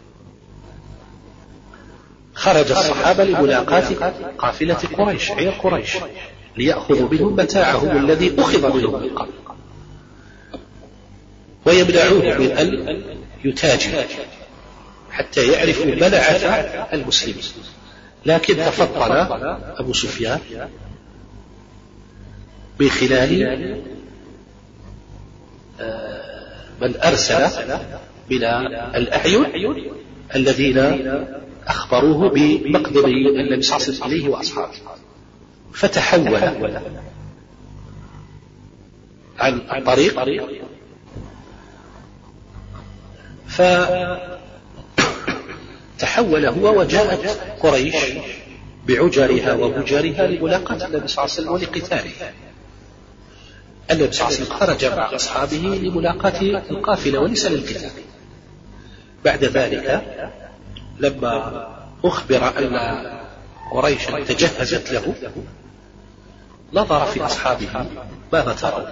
خرج الصحابة لملاقاة قافلة قريش، عير قريش، ليأخذوا منهم متاعهم الذي أخذ منهم من قبل، ويمنعوه من أن يتاجر حتى يعرفوا منعة المسلمين. لكن تفضل أبو سفيان من خلال من أرسل من الأعين الذين أخبروه بمقدم النبي صلى الله عليه وسلم عليه وأصحابه، فتحول عن الطريق فتحول هو، وجاءت قريش بعجرها وبجرها لملاقاة النبي صلى الله عليه وسلم ولقتاله. النبي صلى الله عليه وسلم خرج مع أصحابه لملاقاة القافلة وليس للقتال. بعد ذلك لما أخبر أن قريشا تجهزت له نظر في أصحابه ماذا ترون؟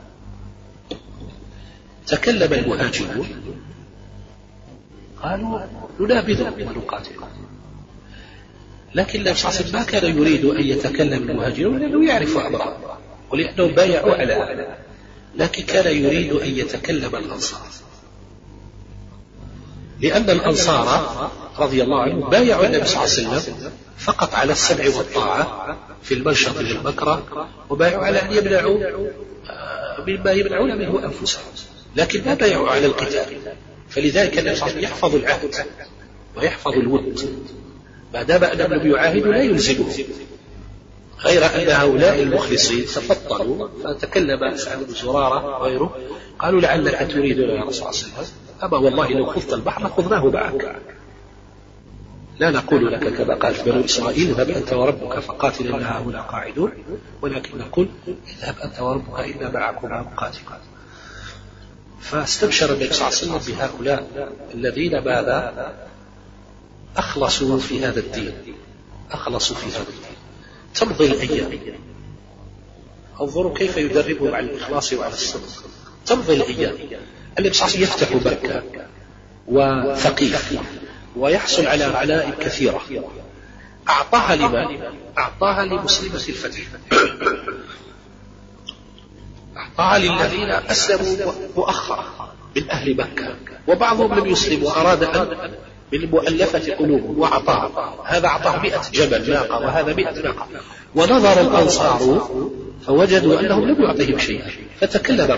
تكلم المهاجرون قالوا ننابذ ونقاتل، لكن النبي صلى الله عليه وسلم ما كان يريد أن يتكلم المهاجرون لأنه يعرف أمره ولأنهم بايعوا على هذا، لكن كان يريد أن يتكلم الأنصار، لأن الأنصار رضي الله عنهم بايعوا النبي صلى الله عليه وسلم فقط على السمع والطاعة في المنشط والمكره، وبايعوا على أن يمنعوا مما يمنعون منه أنفسهم. لكن لا بايعوا على القتال. فلذلك النبي صلى الله عليه وسلم يحفظ العهد ويحفظ الود، ما دام أنهم لم يعاهدوا لا يلزموا، غير أن هؤلاء المخلصين تفضلوا. فتكلم سعد بن زرارة وغيره قالوا لعلك تريدنا يا رسول الله، أبا والله لو خذت البحر لخذناه معك، لا نقول لك كما قال في بنو إسرائيل اذهب أنت وربك فقاتل إنها هنا قاعدون، ولكن نقول اذهب أنت وربك إنا معكما مقاتلون. فاستبشر النبي صلى الله عليه وسلم بهؤلاء الذين ماذا أخلصوا في هذا الدين، أخلصوا في هذا الدين. تمضي الأيام، انظروا كيف يدربهم على الإخلاص وعلى الصدق. تمضي الأيام، النبي صلى الله عليه وسلم يفتح مكة وثقيف ويحصل على غنائم كثيرة. أعطاها لمن؟ أعطاها لمسلمة الفتح، أعطاها للذين أسلموا مؤخرا من أهل مكة، وبعضهم لم يسلم وأراد أن من مؤلفة قلوبهم وأعطاها. هذا أعطاه 100 جبل ناقة وهذا 100 ناقة. ونظر الأنصار فوجدوا أنهم لم يعطيهم شيئا، فتكلم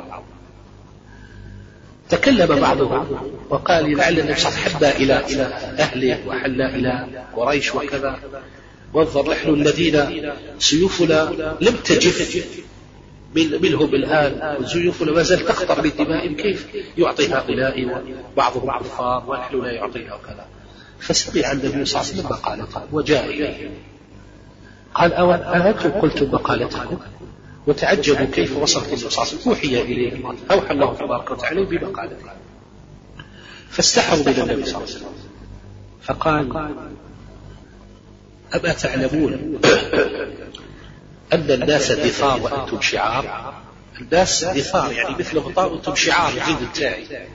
بعضهم وقال لعل النبي صلى الله عليه وسلم حبى إلى أهله وحل إلى قريش وكذا، وانظر نحن الذين سيوفنا لم تجف منهم الآن، وسيوفنا ما زالت تقطر بدمائهم، كيف يعطي هؤلاء وبعضهم عفار ونحن لا يعطيها وكذا. فسمع النبي صلى الله عليه وسلم مقالته وجاء إليه قال أنتم قلتم مقالتكم؟ وتعجبوا كيف وصلت النبي صلى الله عليه وسلم، أوحي إليه، أوحى الله تبارك وتعالى بمقالته. فاستحوا من النبي صلى الله عليه وسلم فقال أما تعلمون أن الناس دثار وأنتم شعار؟ الناس دثار يعني مثل غطاء وأنتم شعار الجلد التاعي.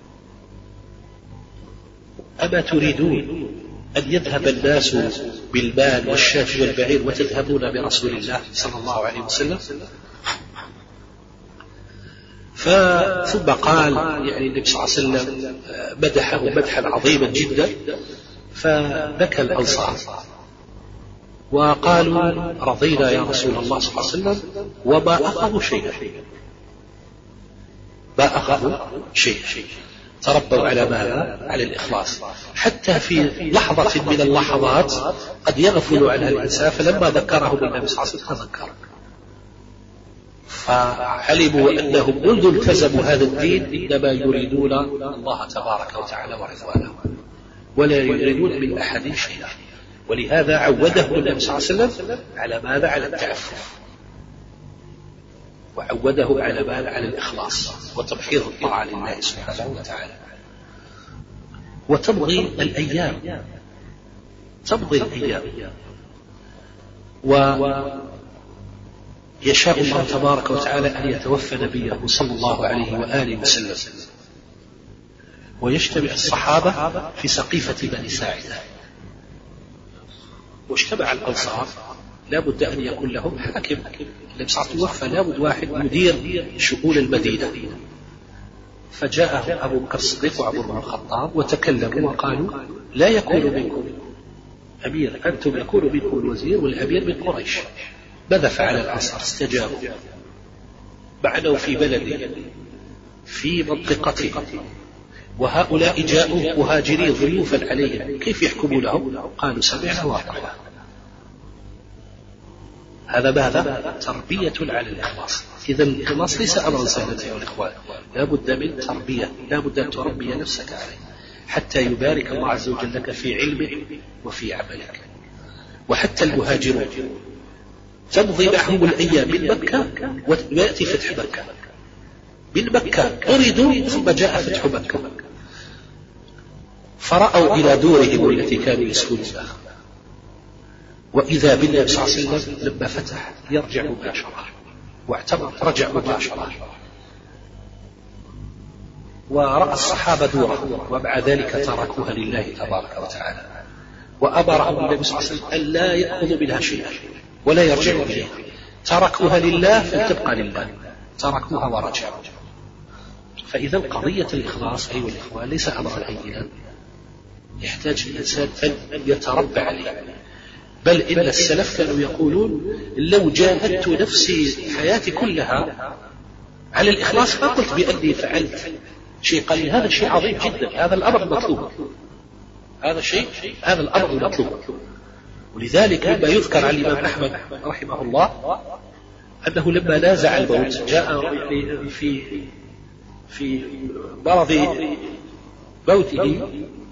أما تريدون أن يذهب الناس بالمال والشاة والبعير وتذهبون برسول الله صلى الله عليه وسلم؟ ثم قال يعني النبي صلى الله عليه وسلم مدحه مدحا عظيما جدا، فبكى الأنصار وقالوا رضينا يا رسول الله صلى الله عليه وسلم، وما أخذوا شيئا، ما أخذوا شيئا. تربوا على ماذا؟ على الإخلاص. حتى في لحظة من اللحظات قد يغفل عنها الإنسان، فلما ذكرهم النبي صلى الله عليه وسلم تذكر، فعلموا أنهم منذ التزموا هذا الدين إنما يريدون الله تبارك وتعالى ورضوانه، ولا يريدون من أحد شيئا. ولهذا عودهم النبي صلى الله عليه وسلم على ماذا؟ على التعفف، وعودهم على ماذا؟ على الإخلاص وتبحيض الطاعة لله سبحانه وتعالى. وتمضي الأيام، تمضي الأيام، ويشاء الله تبارك وتعالى أن يتوفى نبيه صلى الله عليه وآله وسلم، ويجتمع الصحابة في سقيفة بني ساعدة. واجتمع الأنصار لا بد أن يكون لهم حاكم، النبي صلى الله عليه وسلم توفى، لا بد واحد يدير شؤون المدينة. فجاءه أبو بكر الصديق وعمر بن الخطاب وتكلموا وقالوا لا يكون منكم أمير، أنتم يكون منكم الوزير والأمير من قريش. ماذا فعل الأنصار؟ استجابوا، معنوا في بلده في منطقته، وهؤلاء جاءوا مهاجرين ضيوفا عليهم، كيف يحكموا لهم؟ قالوا سمعنا وأطعنا. هذا ماذا؟ تربية على الإخلاص. إذا الإخلاص ليس أمرا سهلا يا الإخوان، لا بد من تربية، لا بد أن تربي نفسك عليه حتى يبارك الله عز وجل لك في علمك وفي عملك. وحتى المهاجرون تمضي معهم الأيام من مكة ويأتي فتح مكة، من مكة أريدوا ثم جاء فتح مكة، فرأوا إلى دورهم التي كانوا يسكنونها، وإذا بالنبي صلى الله عليه وسلم لما فتح يرجع مباشرة، واعتبر رجع مباشرة، ورأى الصحابة دوره، ومع ذلك تركوها لله تبارك وتعالى، وأمرهم النبي صلى الله عليه وسلم أن لا يأخذوا منها شيئا ولا يرجعوا إليها، تركوها لله فلتبقى لله، تركوها ورجعوا. فإذا قضية الإخلاص أيها الإخوان ليس أمرا هينا، يحتاج الإنسان أن يتربى عليه. بل إن السلف كانوا يقولون لو جاهدت نفسي حياتي كلها على الإخلاص ما قلت بأني فعلت شيء قليل، هذا شيء عظيم جدا، هذا الأمر المطلوب، هذا الأمر المطلوب. ولذلك مما يذكر عن الإمام أحمد رحمه الله أنه لما نازع الموت جاء يعني في مرض موته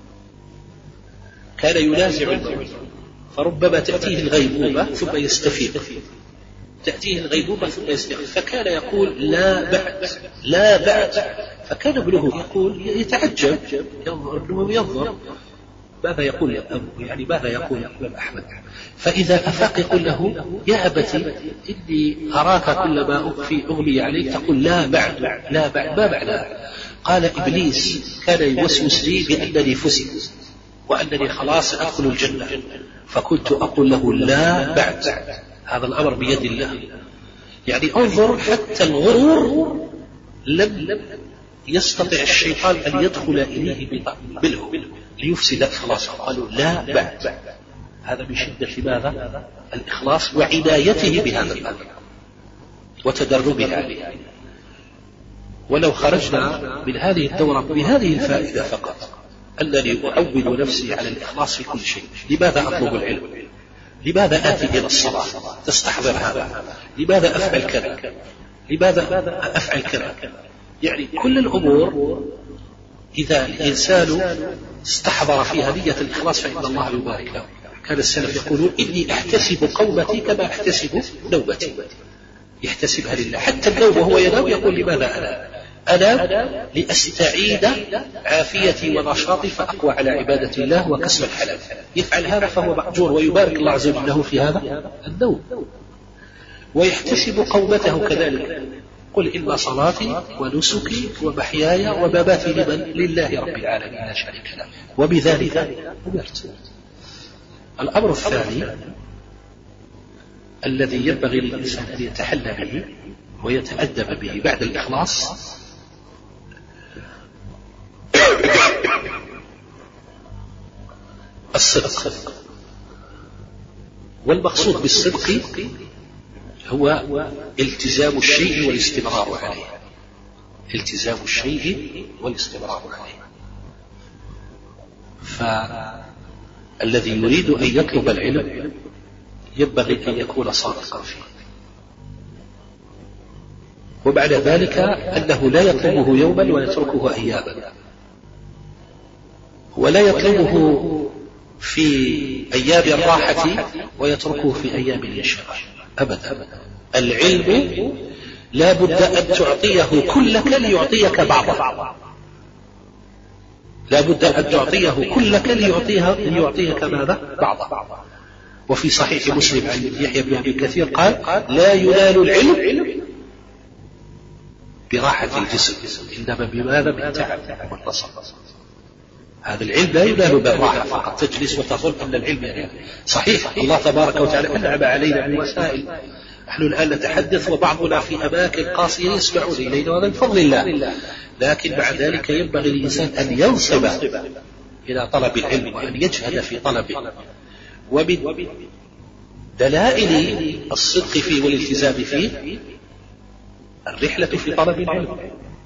كان ينازع الموت، فربما تأتيه الغيبوبة ثم يستفيق، تأتيه الغيبوبة ثم يستفيق، فكان يقول لا بعد. فكان ابنه يقول يتعجب، ابنه ينظر ماذا يقول يعني ماذا يقول الإمام أحمد. فإذا أفاق يقول له يا أبتي إني أراك كلما أغمي عليك تقول لا بعد لا بعد، ما معناه؟ قال إبليس كان يوسوس لي بأنني فزت وأنني خلاص أدخل الجنة، فكنت أقول له لا بعد، هذا الأمر بيد الله. يعني انظر حتى الغرور لم يستطع الشيطان أن يدخل إليه بالهو ليفسد خلاصه، قالوا لا بعد. هذا من شدة ماذا؟ الإخلاص وعنايته بهذا الأمر وتدربه عليه. ولو خرجنا من هذه الدورة بهذه الفائدة فقط، أنني أعود نفسي على الإخلاص في كل شيء. لماذا أطلب العلم؟ لماذا آتي إلى الصلاة تستحضر هذا؟ لماذا أفعل كذا؟ لماذا أفعل كذا؟ يعني كل الأمور إذا الإنسان استحضر فيها نية الإخلاص فإن الله يبارك له. كان السلف يقولون إني أحتسب قومتي كما أحتسب نومتي، يحتسبها لله. حتى النوم وهو ينام يقول لماذا أنا لأستعيد عافيتي ونشاطي فأقوى على عبادة الله وكسب الحلال. يفعل هذا فهو مأجور ويبارك الله عز وجل له في هذا النوم. ويحتسب قومته كذلك، قل إن صلاتي ونسكي ومحياي ومماتي لله رب العالمين لا شريك له وبذلك أمرت. الأمر الثاني الذي ينبغي للإنسان أن يتحلى به ويتأدب به بعد الإخلاص الصدق. والمقصود بالصدق هو التزام الشيء والاستمرار عليه، التزام الشيء والاستمرار عليه. فالذي يريد أن يطلب العلم ينبغي أن يكون صادقا فيه، وبعد ذلك أنه لا يطلبه يوما ويتركه أياما، ولا يطلبه في أيام الراحة ويتركه في أيام اليشاء أبدا. العلم لا بد أن تعطيه كلك ليعطيك بعضه، لا بد أن تعطيه كلك ليعطيك ماذا؟ بعضه. وفي صحيح مسلم عن يحيى بن أبي كثير قال لا ينال العلم براحة الجسم إنما بماذا؟ بالتعب والنصب. هذا العلم لا ينال بالراحة فقط تجلس وتظن أن العلم يعني صحيح الله تبارك وتعالى أنعم علينا بوسائل، نحن الآن نتحدث وبعضنا في أماكن قاصية يسمعون إلينا وهذا من فضل الله، لكن مع ذلك ينبغي للإنسان أن ينصب إلى طلب العلم وأن يجهد في طلبه. ومن دلائل الصدق فيه والالتزام فيه الرحلة في طلب العلم،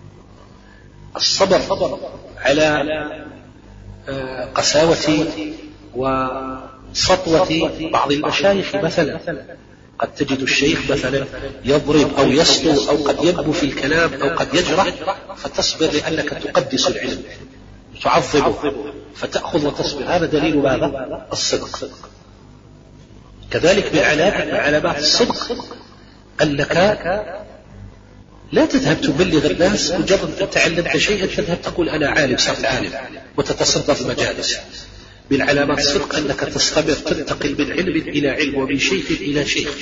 الصبر على قساوة وسطوة بعض المشايخ. مثلا قد تجد الشيخ مثلا يضرب أو يسطو أو قد ينبو في الكلام أو قد يجرح، فتصبر لأنك تقدس العلم تعظمه فتأخذ وتصبر. هذا دليل ماذا؟ الصدق. كذلك من علامات الصدق أنك لا تذهب تبلغ الناس مجرد أن تعلمت شيئا تذهب تقول أنا عالم صرت عالم وتتصدر المجالس. من علامات الصدق أنك تستمر تنتقل من علم إلى علم ومن شيخ إلى شيخ،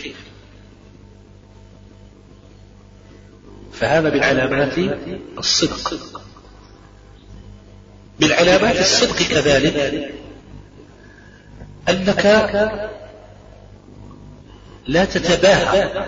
فهذا من علامات الصدق. من علامات الصدق كذلك أنك لا تتباهى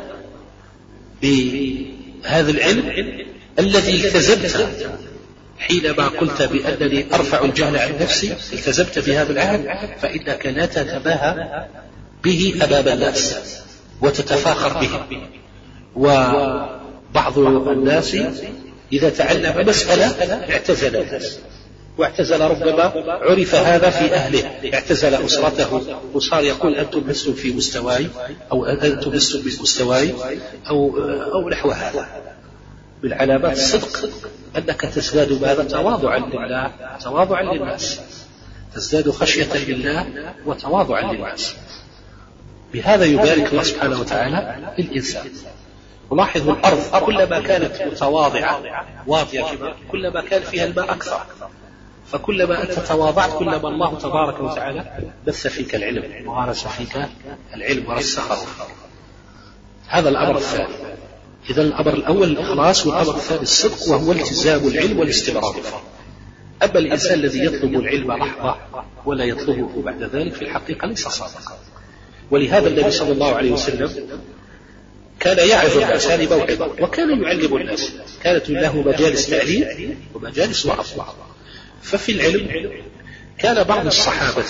بهذا العلم الذي التزمت. حينما قلت بأنني أرفع الجهل عن نفسي التزمت بهذا العلم، فإنك لا تتباهى به أمام الناس وتتفاخر به بعض الناس إذا تعلم مسألة اعتزل الناس، واعتزل ربما عرف هذا في أهله، اعتزل أسرته وصار يقول أنتم لستم في مستواي أو أنتم لستم بمستواي أو نحو هذا. من علامات الصدق أنك تزداد ماذا؟ تواضعا لله، تواضعا للناس، تزداد خشية لله وتواضعا للناس. بهذا يبارك الله سبحانه وتعالى للإنسان. ولاحظ الأرض كلما كانت متواضعة واضية كلما كان فيها الماء أكثر، فكلما أنت تواضعت كلما الله تبارك وتعالى بث فيك العلم وغرس فيك العلم ورسخه. هذا الأمر الثاني. إذا الأمر الأول الإخلاص، والأمر الثاني الصدق، وهو التزام العلم والاستمرار فيه. أما الإنسان الذي يطلب العلم لحظة ولا يطلبه بعد ذلك في الحقيقة ليس صادقا. ولهذا النبي صلى الله عليه وسلم كان يعظ الناس، هذه موعظة، وكان يعلم الناس، كانت له مجالس تعليم ومجالس وعظ. ففي العلم كان بعض الصحابة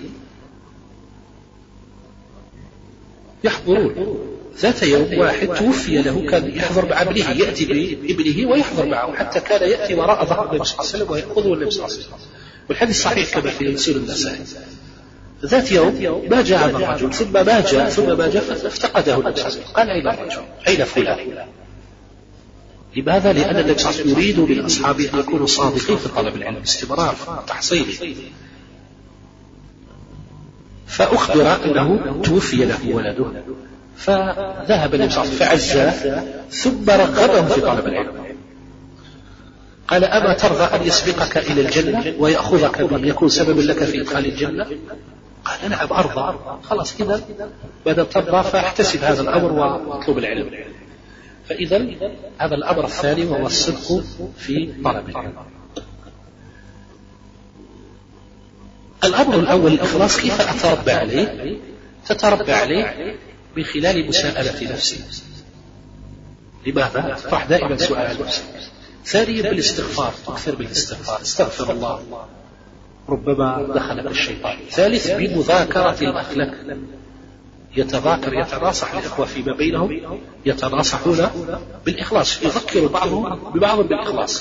يحضرون. ذات يوم واحد توفي له، كان يحضر مع ابنه، يأتي بابنه ويحضر معه، حتى كان يأتي وراء ظهر النبي صلى الله عليه وسلم ويأخذه النبي صلى الله عليه وسلم. والحديث صحيح كما في سنن النسائي. ذات يوم ما جاء هذا الرجل، ثم ما جاء فافتقده النبي صلى الله عليه وسلم. قال أين الرجل؟ أين فلان؟ لماذا؟ لأن النبي صلى الله عليه وسلم يريد من أصحابه أن يكونوا صادقين في طلب العلم، استمرار في تحصيله. فأخبر أنه توفي له ولده، فذهب النبي صلى الله عليه وسلم فعزاه ثم رغبه في طلب العلم. قال أما ترضى أن يسبقك إلى الجنة ويأخذك بأن يكون سببا لك في إدخال الجنة؟ قال نعم أرضى. خلاص إذا بدأ ترضى فاحتسب هذا الأمر واطلب العلم. فإذا هذا الأمر الثاني وهو الصدق في طلب العلم. الأمر الأول الإخلاص. كيف أتربى عليه؟ تتربى عليه من خلال مساءلة نفسي. لماذا؟ تطرح دائما سؤال نفسي. ثانيا بالاستغفار، تكثر بالاستغفار، استغفر الله، ربما دخلك الشيطان. ثالث بمذاكرة الأخلاق، يتناصح الإخوة فيما بينهم، يتناصحون بالإخلاص، يذكر بعضهم ببعض بالإخلاص.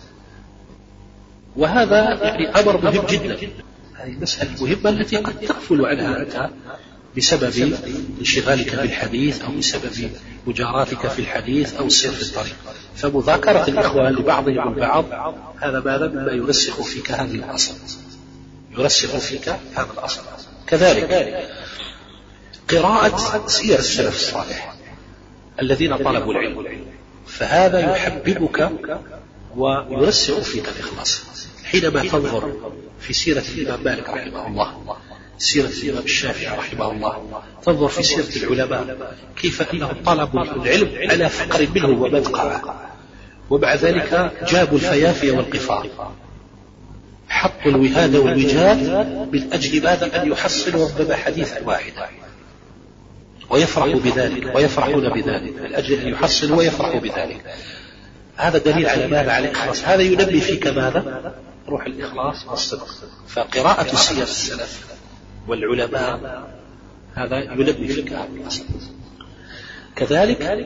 وهذا يعني أمر مهم جدا. هذه المسألة مهمة التي قد تغفل عنها أنت بسبب انشغالك بالحديث أو بسبب مجاراتك في الحديث أو السير في الطريق. فمذاكرة الإخوة لبعضهم البعض هذا مما يرسخ فيك هذا الأصل، يرسخ فيك هذا الأصل. كذلك قراءة سير السلف الصالح الذين طلبوا العلم، فهذا يحببك ويرسخ فيك الإخلاص. حينما تنظر في سيرة الإمام مالك رحمه الله، سيرة الإمام الشافعي رحمه الله، تنظر في سيرة العلماء كيف أنهم طلبوا العلم على فقر منه ومدقعة، ومع ذلك جابوا الفيافي والقفار، حطوا الوهاد والوجاد من أجل ماذا؟ أن يحصلوا ربما حديثا واحدا ويفرحوا بذلك، ويفرحون بذلك من أجل أن يحصلوا ويفرحوا بذلك. هذا دليل على ماذا؟ على الإخلاص. هذا ينمي فيك ماذا؟ روح الإخلاص والصدق. فقراءة سير السلف والعلماء هذا ينمي فيك هذا الأصل. كذلك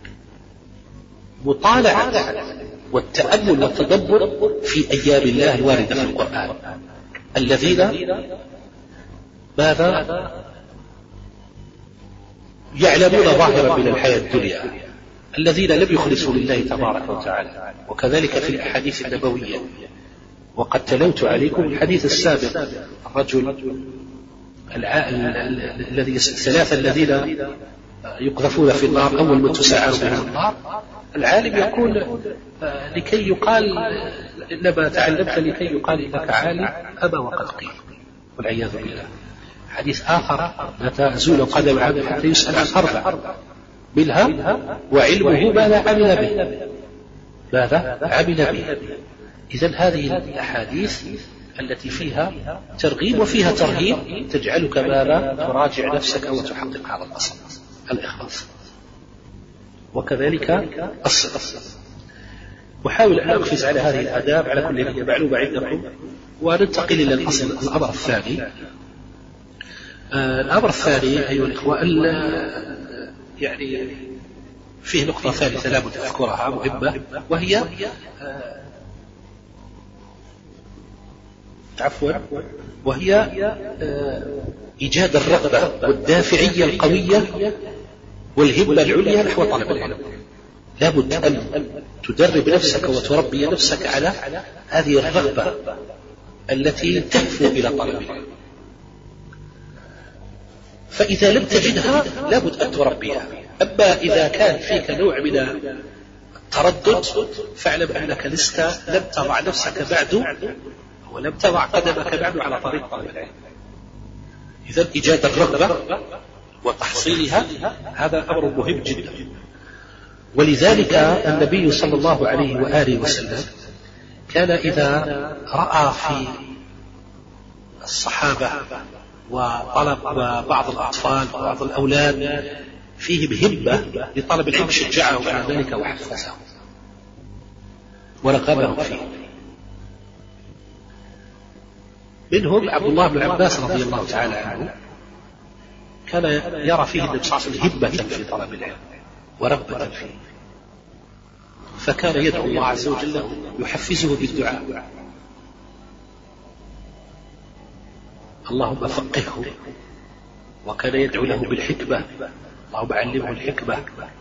مطالعة والتأمل والتدبر في أيام الله الواردة في القرآن، الذين ماذا؟ يعلمون ظاهرا من الحياة الدنيا، الذين لم يخلصوا لله تبارك وتعالى. وكذلك في الأحاديث النبوية. وقد تلوت عليكم الحديث السابق، الرجل الذي الثلاثة الذين يقذفون في النار أول من تسعر بهم النار. العالم يقول لكي يقال إنما تعلمت لكي يقال إنك عالم، أبى وقد قيل، والعياذ بالله. حديث آخر لا تزول قدم عبد حتى يسأل عن أربع، منها وعلمه ماذا عمل به، ماذا عمل به. إذن هذه الأحاديث التي فيها ترغيب وفيها ترهيب تجعلك ماذا؟ تراجع نفسك وتحقق هذا الأصل، الإخلاص. وكذلك الصدق. وحاول أن أقفز على هذه الآداب على كل هي معلومة عندكم، وننتقل إلى الأصل. الأمر الثاني، الأمر الثاني أيها الإخوة، يعني فيه نقطة ثالثة لابد أذكرها مهمة، وهي إيجاد الرغبة والدافعية القوية والهمة العليا نحو طلب العلم. لابد أن تدرب نفسك وتربي نفسك على هذه الرغبة التي تهفو إلى طلب العلم، فإذا لم تجدها لابد أن تربيها. أما إذا كان فيك نوع من التردد فاعلم أنك لم تضع نفسك بعد ولم تضع قدمك بعد على طريق طلب العلم. إذا إيجاد الرغبة وتحصيلها هذا أمر مهم جدا. ولذلك النبي صلى الله عليه وآله وسلم كان إذا رأى في الصحابة وطلب بعض الأطفال وبعض الأولاد فيهم همة لطلب العلم شجعهم على ذلك وحفزهم ورغبهم فيه. منهم عبد الله بن عباس رضي الله تعالى عنه، كان يرى فيه النبي صلى الله عليه وسلم همة في طلب العلم ورغبة فيه، فكان يدعو الله عز وجل له يحفزه بالدعاء: اللهم فقهه. وكان يدعو له بالحكمة: اللهم علمه الحكمة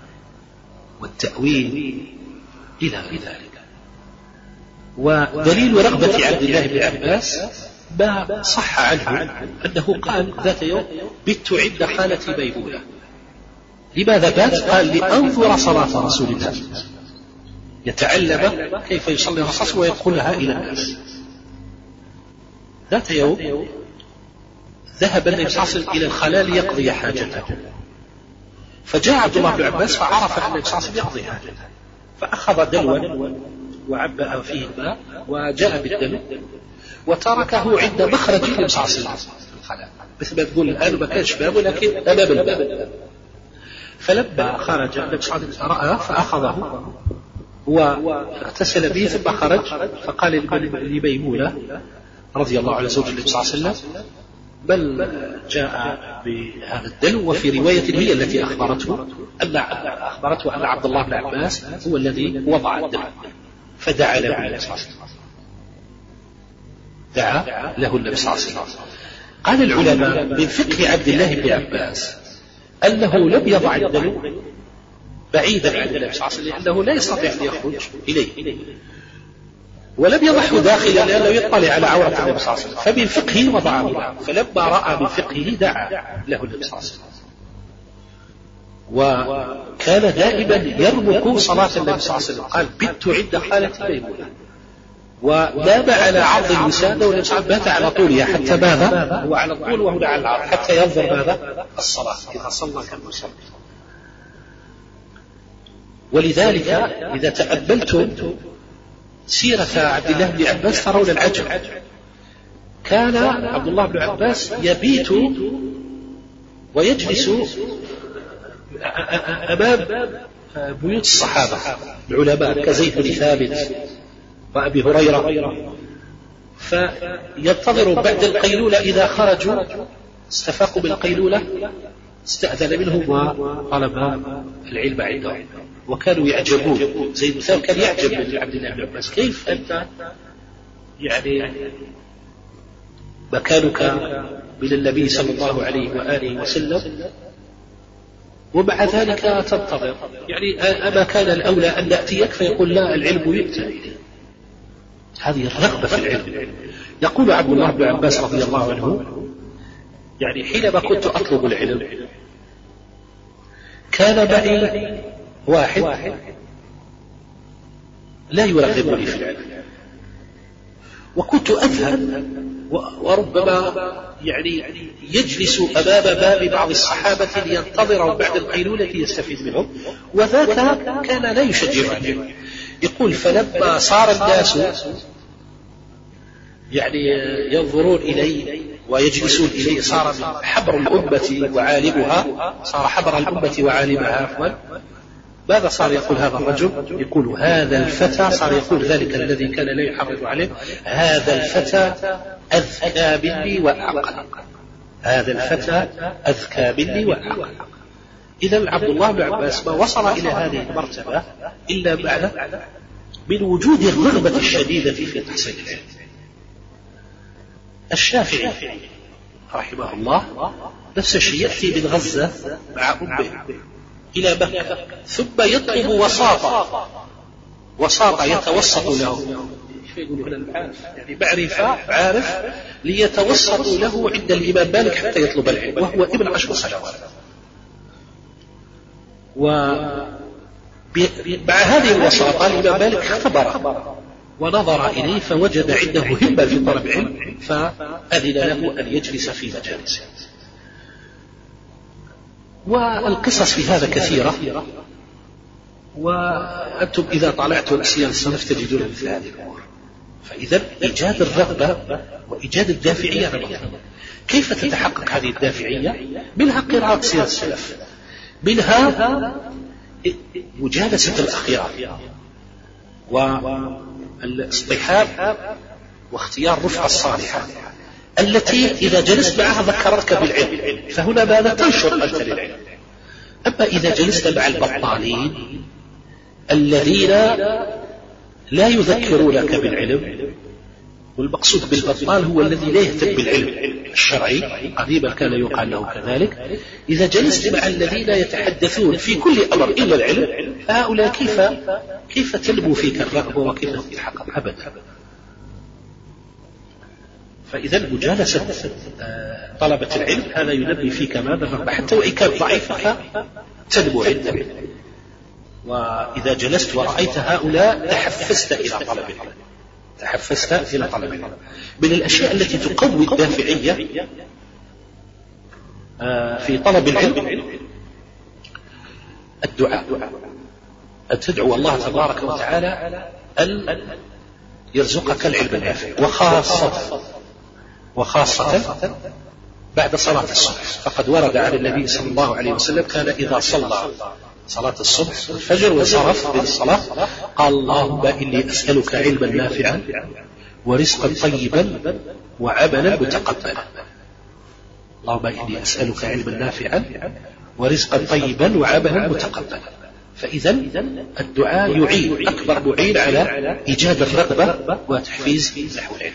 والتأويل إلى ذلك. ودليل رغبة عبد الله بن عباس ما صح عنه أنه قال ذات يوم: بت عند خالتي ميمونة. لماذا بات؟ قال: لأنظر صلاة رسول الله، يتعلم كيف يصلي الرسول ويدخلها إلى الناس. ذات يوم ذهب النبي صلى الله عليه وسلم إلى الخلاء ليقضي حاجته، فجاء عبد الله بن عباس فعرف أن النبي صلى الله عليه وسلم يقضي حاجته، فأخذ دلوا وعبأ فيه الماء وجاء بالدلو وتركه عند مخرج النبي صلى الله عليه وسلم في الخلاء، مثل ما تقول الآن ما كانش باب لكن أمام الباب. فلما خرج النبي صلى الله عليه وسلم رأى فأخذه واغتسل به ثم خرج، فقال لميمونة رضي الله عنها زوج النبي صلى الله عليه وسلم: بل جاء بهذا الدلو. وفي رواية هي التي أخبرته أن عبد الله بن عباس هو الذي وضع الدلو، فدعا له النبي صلى الله عليه وسلم. دعا له النبي صلى الله عليه وسلم. قال العلماء من فقه عبد الله بن عباس أنه لم يضع الدلو بعيدا عن النبي صلى الله عليه وسلم لأنه لا يستطيع أن يخرج إليه، ولم يضعه داخلا لأنه يطلع على عورة النبي صلى الله عليه وسلم، فمن فقهه وضعه. فلما رأى من فقهه دعا له النبي صلى الله عليه وسلم. وكان دائما يرمق صلاة النبي صلى الله عليه وسلم. قال: بت عند خالتي ميمونة، ونام على عرض الوسادة والنبي صلى الله عليه وسلم بات على طولها حتى ماذا؟ هو على الطول وهنا على العرض حتى ينظر ماذا؟ الصلاة إذا صلى كان يصلي. ولذلك إذا تأملتم سيرة عبد الله بن عباس ترون العجب. كان عبد الله بن عباس يبيت ويجلس أمام بيوت الصحابة العلماء كزيد بن ثابت وأبي هريرة، فينتظر بعد القيلولة إذا خرجوا استفاقوا بالقيلولة استأذن منهم وطلب العلم عندهم، وكانوا يعجبون. زيد بن ثابت كان يعجب من عبد الله بن عباس: كيف أنت يعني مكانك من النبي صلى الله عليه وآله وسلم ومع ذلك تنتظر؟ يعني أما كان الأولى أن نأتيك؟ فيقول: لا، العلم يؤتى إليه. هذه الرغبة في العلم. يقول عبد الله بن عباس رضي الله عنه: يعني حينما كنت أطلب العلم كان معي واحد لا يرغبني في العلم، وكنت أذهب وربما يعني يجلس أمام باب بعض الصحابة لينتظروا بعد القيلولة يستفيد منهم، وذاك كان لا يشجع عليه. يقول: فلما صار الناس يعني ينظرون إلي ويجلسون إليه صار حبر الأمة وعالمها، صار حبر الأمة وعالمها عفوا. ماذا صار يقول هذا الرجل؟ يقول: هذا الفتى، صار يقول ذلك الذي كان لا يحرض عليه: هذا الفتى أذكى مني وأعقل. هذا الفتى أذكى مني وأعقل. إذا عبد الله بن عباس ما وصل إلى هذه المرتبة إلا بعد من وجود الرغبة الشديدة في تحصيل العلم. الشافعي رحمه الله نفس الشيء، يأتي من غزة مع أمه إلى مكة ثم يطلب وساطة يتوسط له، يعني معرفة عارف ليتوسط له عند الإمام مالك حتى يطلب العلم وهو ابن 10 سنوات. ومع هذه الوساطة الإمام مالك اختبره ونظر إليه فوجد عنده همة في طلب العلم فأذن له أن يجلس في مجالسه. والقصص في هذا كثيرة، وأنتم إذا طلعتم سير السلف تجدون مثل هذه الأمور. فإذا إيجاد الرغبة وإيجاد الدافعية مطلوب. كيف تتحقق هذه الدافعية؟ منها قراءة سير السلف، منها مجالسة الأخيار والاصطحاب واختيار رفقة الصالحة التي إذا جلست معها ذكرتك بالعلم، فهنا ماذا تنشر أنت للعلم. أما إذا جلست مع البطالين الذين لا يذكرونك بالعلم، والمقصود بالبطال هو الذي لا يهتم بالعلم الشرعي، قديما كان يقال له كذلك. إذا جلست مع الذين يتحدثون في كل أمر إلا العلم، فهؤلاء كيف تنمو فيك الرغبة وكيف تتحقق أبدا. فإذا مجالسة طلبة العلم هذا ينمي فيك ماذا الرغبة، حتى وإن كان ضعيفة تنمو عندك. وإذا جلست ورأيت هؤلاء تحفزت إلى طلب العلم، تحفزت إلى طلب العلم. من الأشياء التي تقوي الدافعية في طلب العلم الدعاء، أن تدعو الله تبارك وتعالى أن يرزقك العلم النافع، وخاصة بعد صلاة الصبح. فقد ورد عن النبي صلى الله عليه وسلم كان إذا صلى صلاة الصبح الفجر وصرف من الصلاة قال اللهم إني أسألك علما نافعا ورزقا طيبا وعملا متقبلا. اللهم إني أسألك علما نافعا ورزقا طيبا وعملا متقبلا. فإذا الدعاء يعين، أكبر معين على إيجاد الرغبة وتحفيز نحو العلم.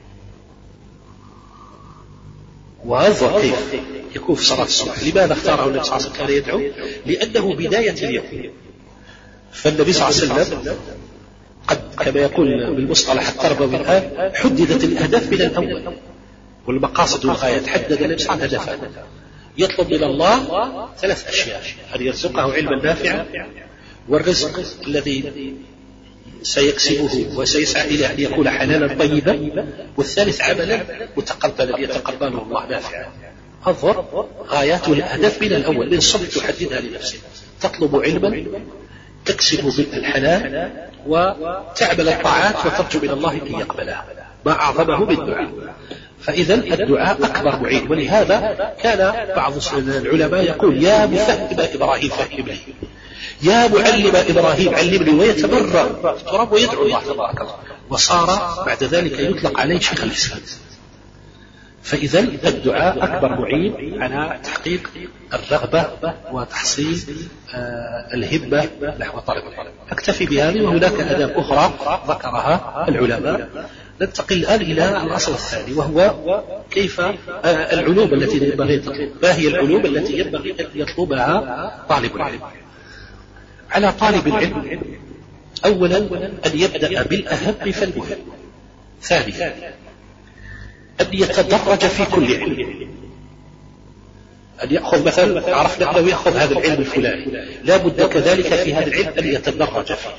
وهذا كيف يكون في صلاة الصبح؟ لماذا اختاره النبي صلى الله عليه وسلم كان يدعو؟ لأنه بداية اليوم. فالنبي صلى الله عليه وسلم قد كما يقول بالمصطلح التربوي الآن حددت الأهداف من الأول والمقاصد والغايات. حدد النبي صلى الله عليه وسلم هدفا، يطلب من الله 3 أشياء: أن يرزقه علما نافعا، والرزق الذي سيكسبه وسيسعى إلى أن يكون حلالا طيبا، والثالث عملا متقبلا يتقبله الله نافعا. انظر غايات والأهداف من الأول من الصبح تحددها لنفسك. تطلب علما، تكسب بالحلال، وتعمل الطاعات وترجو من الله أن يقبلها، ما أعظمه بالدعاء. فإذا الدعاء أكبر معين. ولهذا كان بعض العلماء يقول يا مفهم إبراهيم فهمني، يا معلم إبراهيم علمني، ويتبرأ في التراب ويدعو الله تبارك الله. وصار بعد ذلك يطلق عليه شيخ الإسلام. فإذا الدعاء أكبر معين على تحقيق الرغبة وتحصيل الهمة نحو طلب العلم. أكتفي بهذه، وهناك آداب أخرى ذكرها العلماء. ننتقل الآن إلى الأصل الثاني، وهو كيف العلوم التي ينبغي أن تطلب. ما هي العلوم التي ينبغي أن يطلبها طالب العلم؟ على طالب العلم أولا أن يبدأ بالأهم فالمهم. ثانيا أن يتدرج في كل علم، أن يأخذ مثلا عرفنا أنه يأخذ هذا العلم الفلاني، لا بد كذلك في هذا العلم أن يتدرج فيه.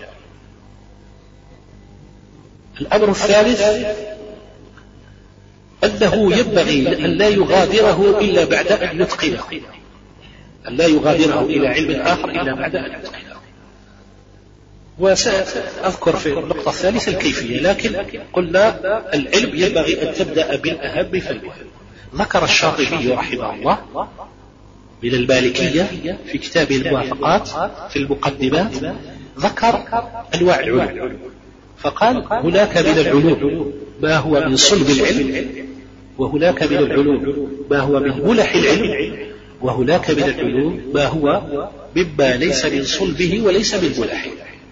الأمر الثالث أنه ينبغي أن لا يغادره إلا بعد أن يتقنه، أن لا يغادره إلى علم آخر إلا بعد أن يتقنه. وسأذكر في النقطة الثالثة الكيفية، لكن قلنا العلم ينبغي أن تبدأ بالأهم فالمهم. ذكر الشاطبي رحمه الله من المالكية في كتابه الموافقات في المقدمات، ذكر أنواع العلوم، فقال هناك من العلوم ما هو من صلب العلم، وهناك من العلوم ما هو من ملح العلم، وهناك من العلوم ما هو مما ليس من صلبه وليس من ملحه.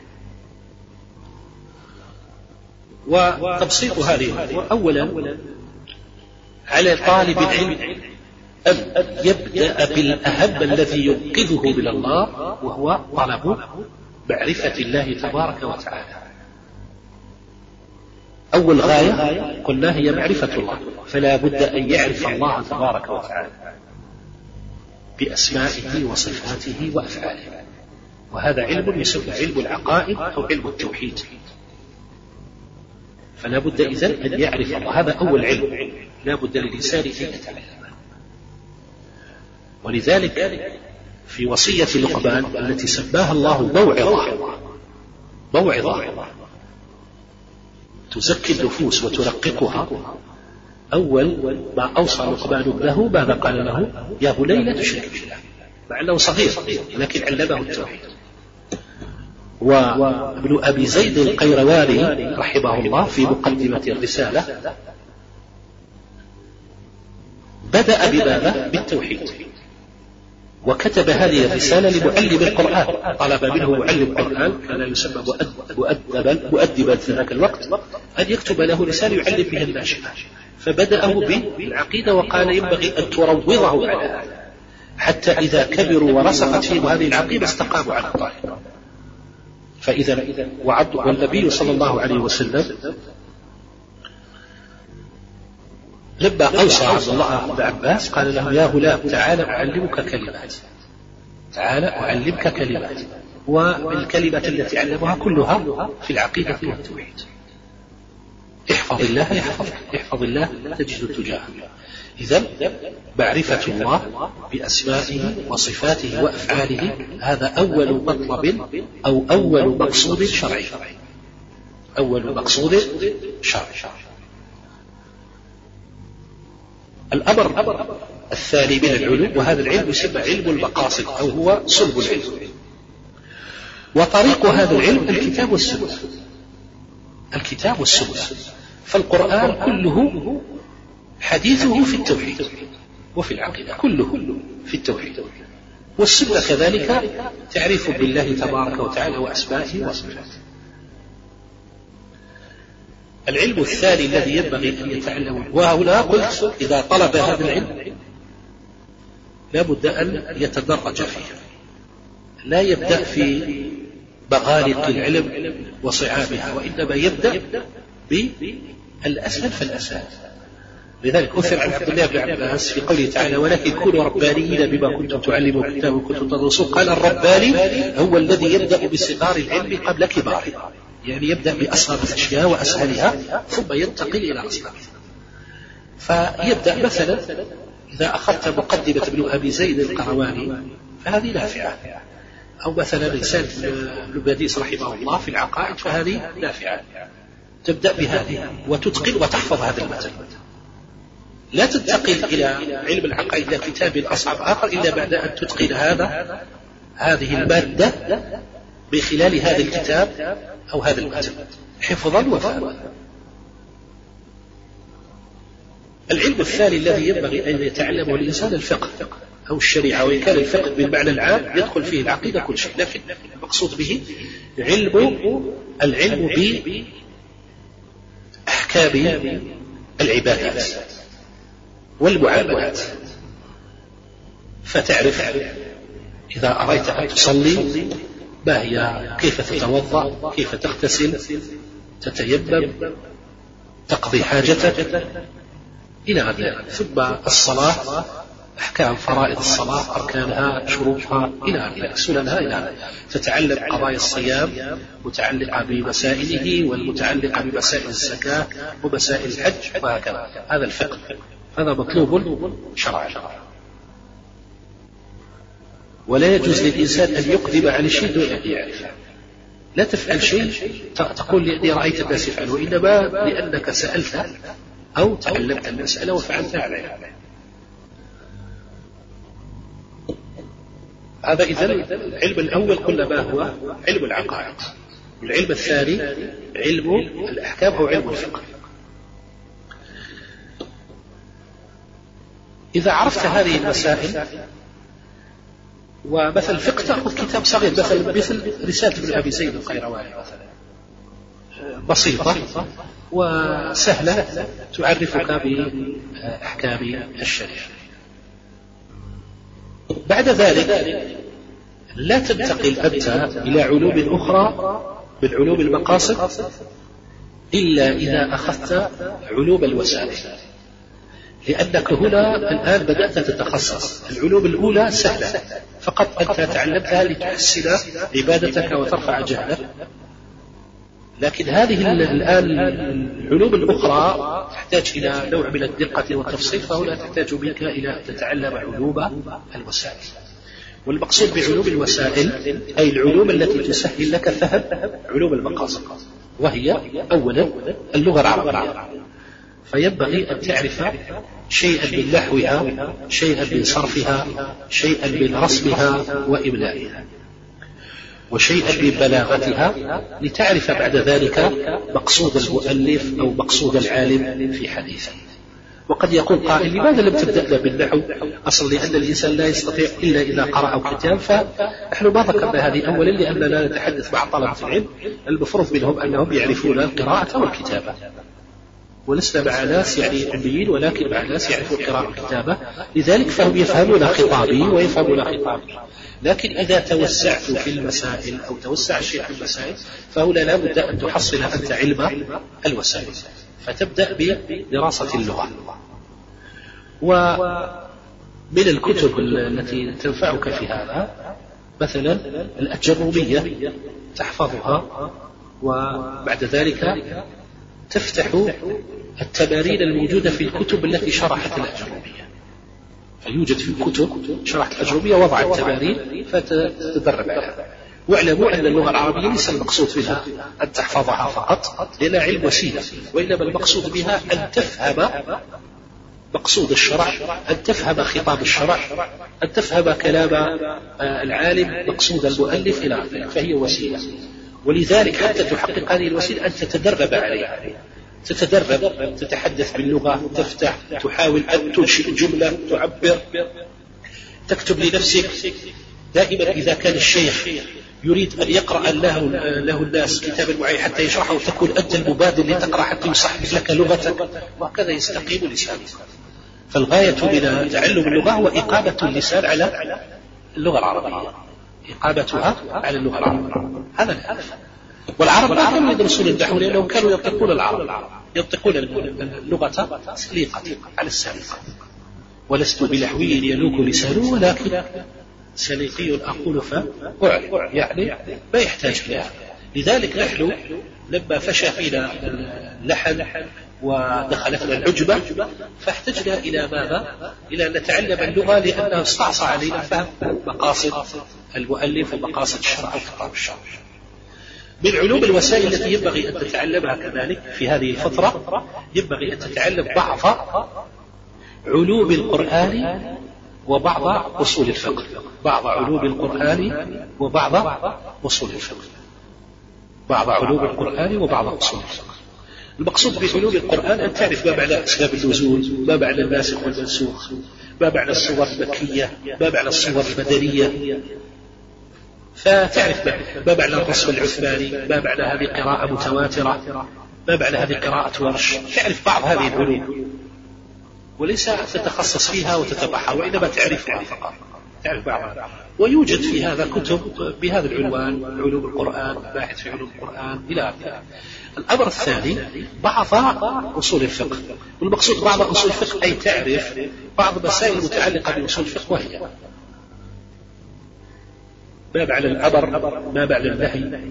وتبسيط هذه أولا على طالب العلم أن يبدأ بالأهم الذي ينقذه من الله، وهو طلب معرفة الله تبارك وتعالى. أول غاية قلنا هي معرفة الله، فلا بد أن يعرف الله تبارك وتعالى بأسمائه وصفاته وأفعاله، وهذا علم يسمى علم العقائد أو علم التوحيد. فلا بد إذن أن يعرف الله، هذا أول علم لا بد للإنسان أن يتعلمه. ولذلك في وصية لقمان التي سماها الله موعظة تزكي النفوس وترققها، أول ما أوصى لقمان ابنه ماذا قال له؟ يا بني لا تشرك بالله، مع أنه صغير لكن علمه التوحيد. وابن أبي زيد القيرواني رحمه الله في مقدمة الرسالة بدأ بماذا؟ بالتوحيد، وكتب هذه الرسالة لمعلم القرآن، طلب منه معلم القرآن كان يسمى مؤدبا في ذاك الوقت أن يكتب له رسالة يعلم بها الناشئة، فبدأه بالعقيدة وقال ينبغي أن تروضه على هذا حتى إذا كبروا ورسخت فيهم هذه العقيدة استقاموا على الطريق. فإذا والنبي صلى الله عليه وسلم لما أوصى عبد الله بن عباس قال له يا غلام تعال أعلمك كلمات، والكلمات التي علمها كلها في العقيدة والتوحيد. احفظ الله يحفظك، احفظ الله تجد تجاهك. إذن معرفة الله بأسمائه وصفاته وأفعاله هذا أول مطلب أو أول مقصود شرعي. الأمر الثاني من العلوم، وهذا العلم يسمى علم المقاصد أو هو صلب العلم، وطريق هذا العلم الكتاب والسنة. فالقرآن كله حديثه في التوحيد وفي العقيدة، كله في التوحيد، والسنة كذلك تعريف بالله تبارك وتعالى وأسمائه وصفاته. العلم الثاني الذي ينبغي أن يتعلمه، وهنا قلت إذا طلب هذا العلم لا بد أن يتدرج فيه، لا يبدأ في مغالق العلم وصعابها، وإنما يبدأ بالأسهل فالأسهل. لذلك أثر عن عبد الله بن عباس في قوله تعالى ولكن كونوا ربانيين بما كنتم تعلمون الكتاب وكنتم تدرسون، قال الرباني هو الذي يبدأ بصغار العلم قبل كباره، يعني يبدأ بأصغر الأشياء وأسهلها ثم ينتقل إلى أصغرها. فيبدأ مثلا إذا أخذت مقدمة ابن أبي زيد القيرواني فهذه نافعة، أو مثلا لسان ابن باديس رحمه الله في العقائد فهذه نافعة، تبدأ بهذه وتتقن وتحفظ هذا المتن، لا تنتقل إلى علم العقائد إلى كتاب أصعب آخر إلا بعد أن تتقن هذه المادة من خلال هذا الكتاب أو هذا المتن حفظا وفهما. العلم الثاني الذي ينبغي أن يتعلمه الإنسان الفقه أو الشريعة، وإن كان الفقه بالمعنى العام يدخل فيه العقيدة كل شيء، لكن المقصود به العلم بأحكام العبادات والمعاملات، فتعرف إذا أريت أن تصلي ما هي، كيف تتوضأ، كيف تغتسل، تتيمم، تقضي حاجتك إلى غير ذلك. ثم الصلاة، أحكام فرائض الصلاة، أركانها، شروطها إلى غير ذلك، سننها إلى غير ذلك. تتعلم قضايا الصيام متعلقة بمسائله والمتعلقة بمسائل الزكاة ومسائل الحج وهكذا. هذا الفقه، هذا مطلوب شرعا، ولا يجوز للإنسان أن يقدم على شيء دون أن يعرفه. لا تفعل شيء تقول لأني رأيت الناس يفعلوا، إنما لأنك سألت أو تعلمت المسألة وفعلت عليها. هذا إذن العلم الأول قلنا ما هو علم العقائد. العلم الثاني علم الأحكام أو علم الفقه. إذا عرفت هذه المسائل ومثل الفقه تأخذ كتاب صغير مثل رسالة ابن أبي زيد القيرواني مثلا، بسيطة وسهلة تعرفك بأحكام الشريعة. بعد ذلك لا تنتقل أنت إلى علوم أخرى من علوم المقاصد إلا إذا أخذت علوم الوسائل، لأنك هنا الآن بدأت تتخصص. العلوم الأولى سهلة، فقط أنت تعلمتها لتحسن عبادتك وترفع جهلك، لكن هذه الآن العلوم الأخرى تحتاج إلى نوع من الدقة والتفصيل، فهنا تحتاج منك إلى أن تتعلم علوم الوسائل. والمقصود بعلوم الوسائل أي العلوم التي تسهل لك فهم علوم المقاصد، وهي أولا اللغة العربية، فينبغي أن تعرف شيئا من نحوها، شيئا من صرفها، شيئا من رسمها وإملائها، وشيئا من بلاغتها، لتعرف بعد ذلك مقصود المؤلف أو مقصود العالم في حديثه. وقد يقول قائل لماذا لم تبدأنا بالنحو؟ أصل لأن الإنسان لا يستطيع إلا إذا قرأ كتاب، فنحن ما ذكرنا هذه أولا لأننا نتحدث مع طلبة العلم المفروض منهم أنهم يعرفون القراءة والكتابة، ولسنا مع ناس يعني علميين، ولكن مع ناس يعرفون القراءة والكتابة، لذلك فهم يفهمون خطابي ويفهمون خطابي. لكن إذا توسعت في المسائل أو توسع الشيء في المسائل فهنا لا بد أن تحصل أنت علم الوسائل، فتبدأ بدراسة اللغة. ومن الكتب التي تنفعك في هذا مثلا الأجرومية تحفظها، وبعد ذلك تفتح التمارين الموجودة في الكتب التي شرحت الأجرومية، فيوجد في الكتب شرحت الأجرومية وضع التمارين فتتدرب عليها. واعلموا أن اللغة العربية ليس المقصود بها أن تحفظها فقط لأنها علم وسيلة، وإنما المقصود بها أن تفهم مقصود الشرع، أن تفهم خطاب الشرع، أن تفهم كلام العالم، مقصود المؤلف إلى آخره، فهي وسيلة. ولذلك حتى تحقق هذه الوسيلة أن تتدرب عليها، تتدرب، تتحدث باللغة، تفتح، تحاول أن تنشئ جملة، تعبر، تكتب لنفسك. دائما إذا كان الشيخ يريد أن يقرأ له الناس كتابا معين حتى يشرحه، وتكون أنت المبادر لتقرأ حتى يصحح لك لغتك، وهكذا يستقيم لسانك. فالغاية من تعلم اللغة هو إقامة اللسان على اللغة العربية، إقامتها على اللغة العربية، هذا الهدف. والعرب ما كانوا يدرسون النحو لأنهم كانوا ينطقون العرب، ينطقون اللغة سليقة على السليقة. ولست بلحوي يلوك لسانه ولكن سليقي أقول فأعلم، يعني ما يحتاج إلى هذا. لذلك نحن لما فشى فينا اللحن ودخلتنا العجبة فاحتجنا إلى ماذا؟ إلى أن نتعلم اللغة، لأنه استعصى علينا فهم مقاصد المؤلف ومقاصد الشرع وخطاب الشرع. من علوم الوسائل التي ينبغي أن تتعلمها كذلك في هذه الفترة، ينبغي أن تتعلم بعض علوم القرآن وبعض أصول الفقه، بعض علوم القرآن وبعض أصول الفقه، بعض علوم القرآن وبعض أصول الفقه. المقصود بعلوم القرآن أن تعرف ما معنى أسباب النزول، ما معنى الناسخ والمنسوخ، ما معنى الصور المكية، ما معنى الصور المدنية، فتعرف ما معنى الرسم العثماني، ما معنى هذه قراءة متواترة، ما معنى هذه قراءة ورش. تعرف بعض هذه العلوم وليس تتخصص فيها وتتبعها، وإنما تعرفها فقط، تعرف بعضها. ويوجد في هذا كتب بهذا العنوان، علوم القرآن، باحث في علوم القرآن إلى آخره. الأمر الثاني بعض أصول الفقه، والمقصود بعض أصول الفقه أي تعرف بعض المسائل المتعلقة بأصول الفقه، وهي ما معنى الأمر، ما معنى النهي،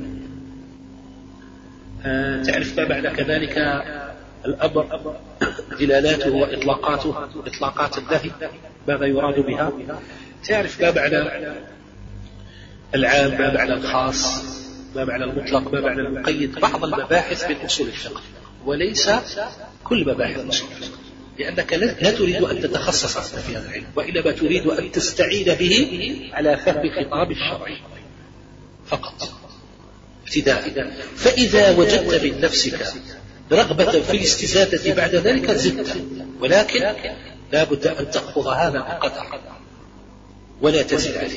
تعرف ما معنى كذلك الأمر، دلالاته وإطلاقاته، إطلاقات النهي ماذا يراد بها، تعرف ما معنى العام، ما معنى الخاص، ما معنى المطلق، ما معنى المقيد. بعض المباحث من أصول الفقه، وليس كل مباحث أصول الفقه، لأنك لا تريد أن تتخصص في هذا العلم، وإنما تريد أن تستعين به على فهم خطاب الشرع فقط ابتداء. فإذا وجدت من نفسك رغبة في الاستزادة بعد ذلك زدت، ولكن لا بد أن تأخذ هذا بقدر ولا تزيد عليه،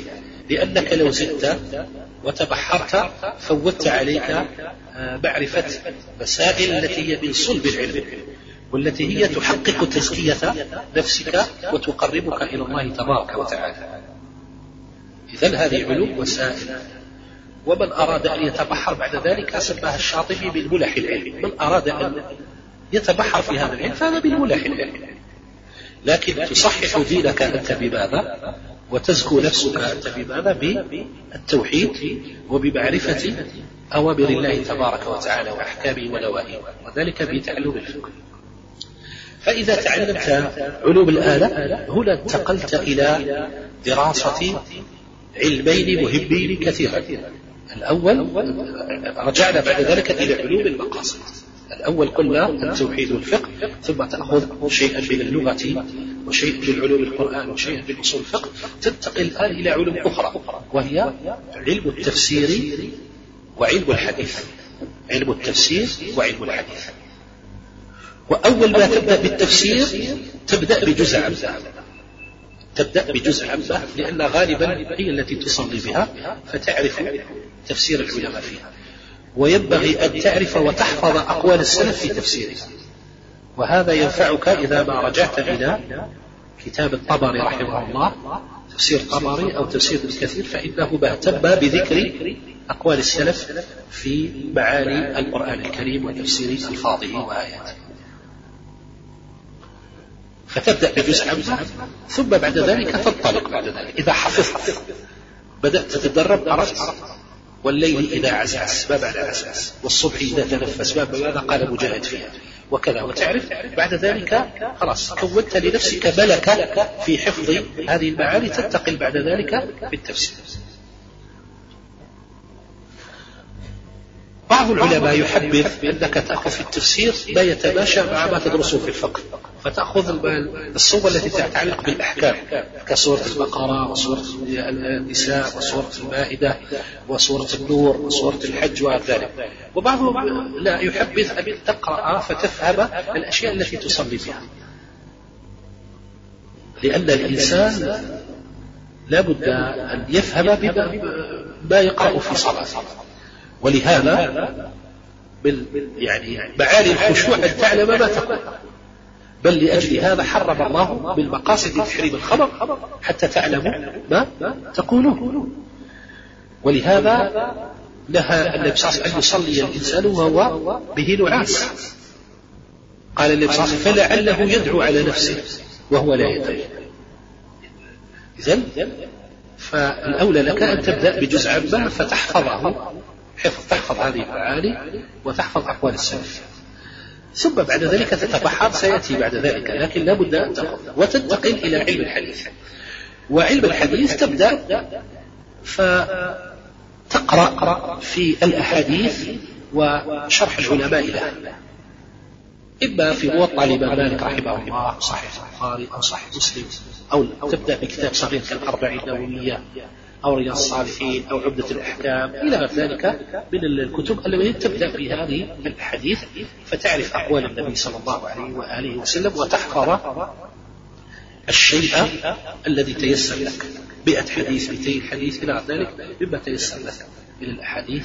لأنك لو زدت وتبحرت فوتت عليك معرفة مسائل التي هي من صلب العلم، والتي هي تحقق تزكية نفسك وتقربك إلى الله تبارك وتعالى. إذن هذه علوم وسائل. ومن أراد أن يتبحر بعد ذلك سماها الشاطبي بالملح العلم. من أراد أن يتبحر في هذا العلم فهذا بالملح العلم، لكن تصحح دينك أنت بماذا؟ وتزكو نفسك أنت بماذا؟ بالتوحيد وبمعرفة أوامر الله تبارك وتعالى وأحكامه ونواهيه، وذلك بتعلم الفقه. فإذا تعلمت علوم الآلة هنا انتقلت إلى دراسة علمين مهمين كثيرا. الأول رجعنا بعد ذلك إلى علوم المقاصد. الأول قلنا التوحيد والفقه، ثم تأخذ شيئا من اللغة وشيئا من علوم القرآن وشيئا من أصول الفقه، تنتقل الآن إلى علوم أخرى وهي علم التفسير وعلم الحديث. علم التفسير وعلم الحديث. وأول ما تبدأ بالتفسير تبدأ بجزء عمده. تبدأ بجزء عمده لأن غالبا هي التي تصلي بها، فتعرف تفسير العلماء فيها، وينبغي أن تعرف وتحفظ أقوال السلف في تفسيرها. وهذا ينفعك إذا ما رجعت إلى كتاب الطبري رحمه الله، تفسير الطبري أو تفسير ابن كثير، فإنه اهتم بذكر أقوال السلف في معاني القرآن الكريم وتفسير ألفاظه وآياته. فتبدأ بجزء عمده، ثم بعد ذلك تنطلق. بعد ذلك إذا حفظت بدأت تتدرب، عرفت والليل إذا عسعس ما معنى عسعس، والصبح إذا تنفس ما ماذا قال مجاهد فيها، وكذا. وتعرف بعد ذلك خلاص كونت لنفسك ملكة في حفظ هذه المعاني، تنتقل بعد ذلك بالتفسير. بعض العلماء يحبذ أنك تأخذ في التفسير ما يتماشى مع ما تدرسه في الفقه، فتأخذ الصور التي تتعلق بالأحكام كسورة البقرة وسورة النساء وسورة المائدة وسورة النور وسورة الحج وذلك. وبعضهم لا يحبذ أن تقرأ فتفهم الأشياء التي تصلي بها، لأن الإنسان لا بد أن يفهم ما يقرأ في صلاته. ولهذا يعني معاني الخشوع أن تعلم ما تقول، بل لأجل هذا حرم الله بالمقاصد تحريم الخمر حتى تعلموا ما تقولون. ولهذا نهى النبي صلى الله عليه وسلم أن يصلي الإنسان وهو به نعاس. قال النبي صلى الله عليه وسلم فلعله يدعو على نفسه وهو لا يدري. إذن فالأولى لك أن تبدأ بجزء عامة فتحفظه، تحفظ هذه المعاني وتحفظ أقوال السلف، ثم بعد ذلك تتبحر، سيأتي بعد ذلك، لكن لا بد أن تأخذ وتنتقل إلى علم الحديث. وعلم الحديث تبدأ فتقرأ في الأحاديث وشرح العلماء لها، إما في موطأ الإمام مالك رحمه الله، صحيح البخاري أو صحيح مسلم، أو تبدأ بكتاب صغير كالأربعين النووية أو رياض الصالحين أو عمدة الأحكام إلى غير ذلك من الكتب التي تبدأ بهذه الحديث، فتعرف أقوال النبي صلى الله عليه وآله وسلم وتحفظ الشيء الذي تيسر لك، 100 حديث 200 حديث إلى غير ذلك مما تيسر لك من الأحاديث.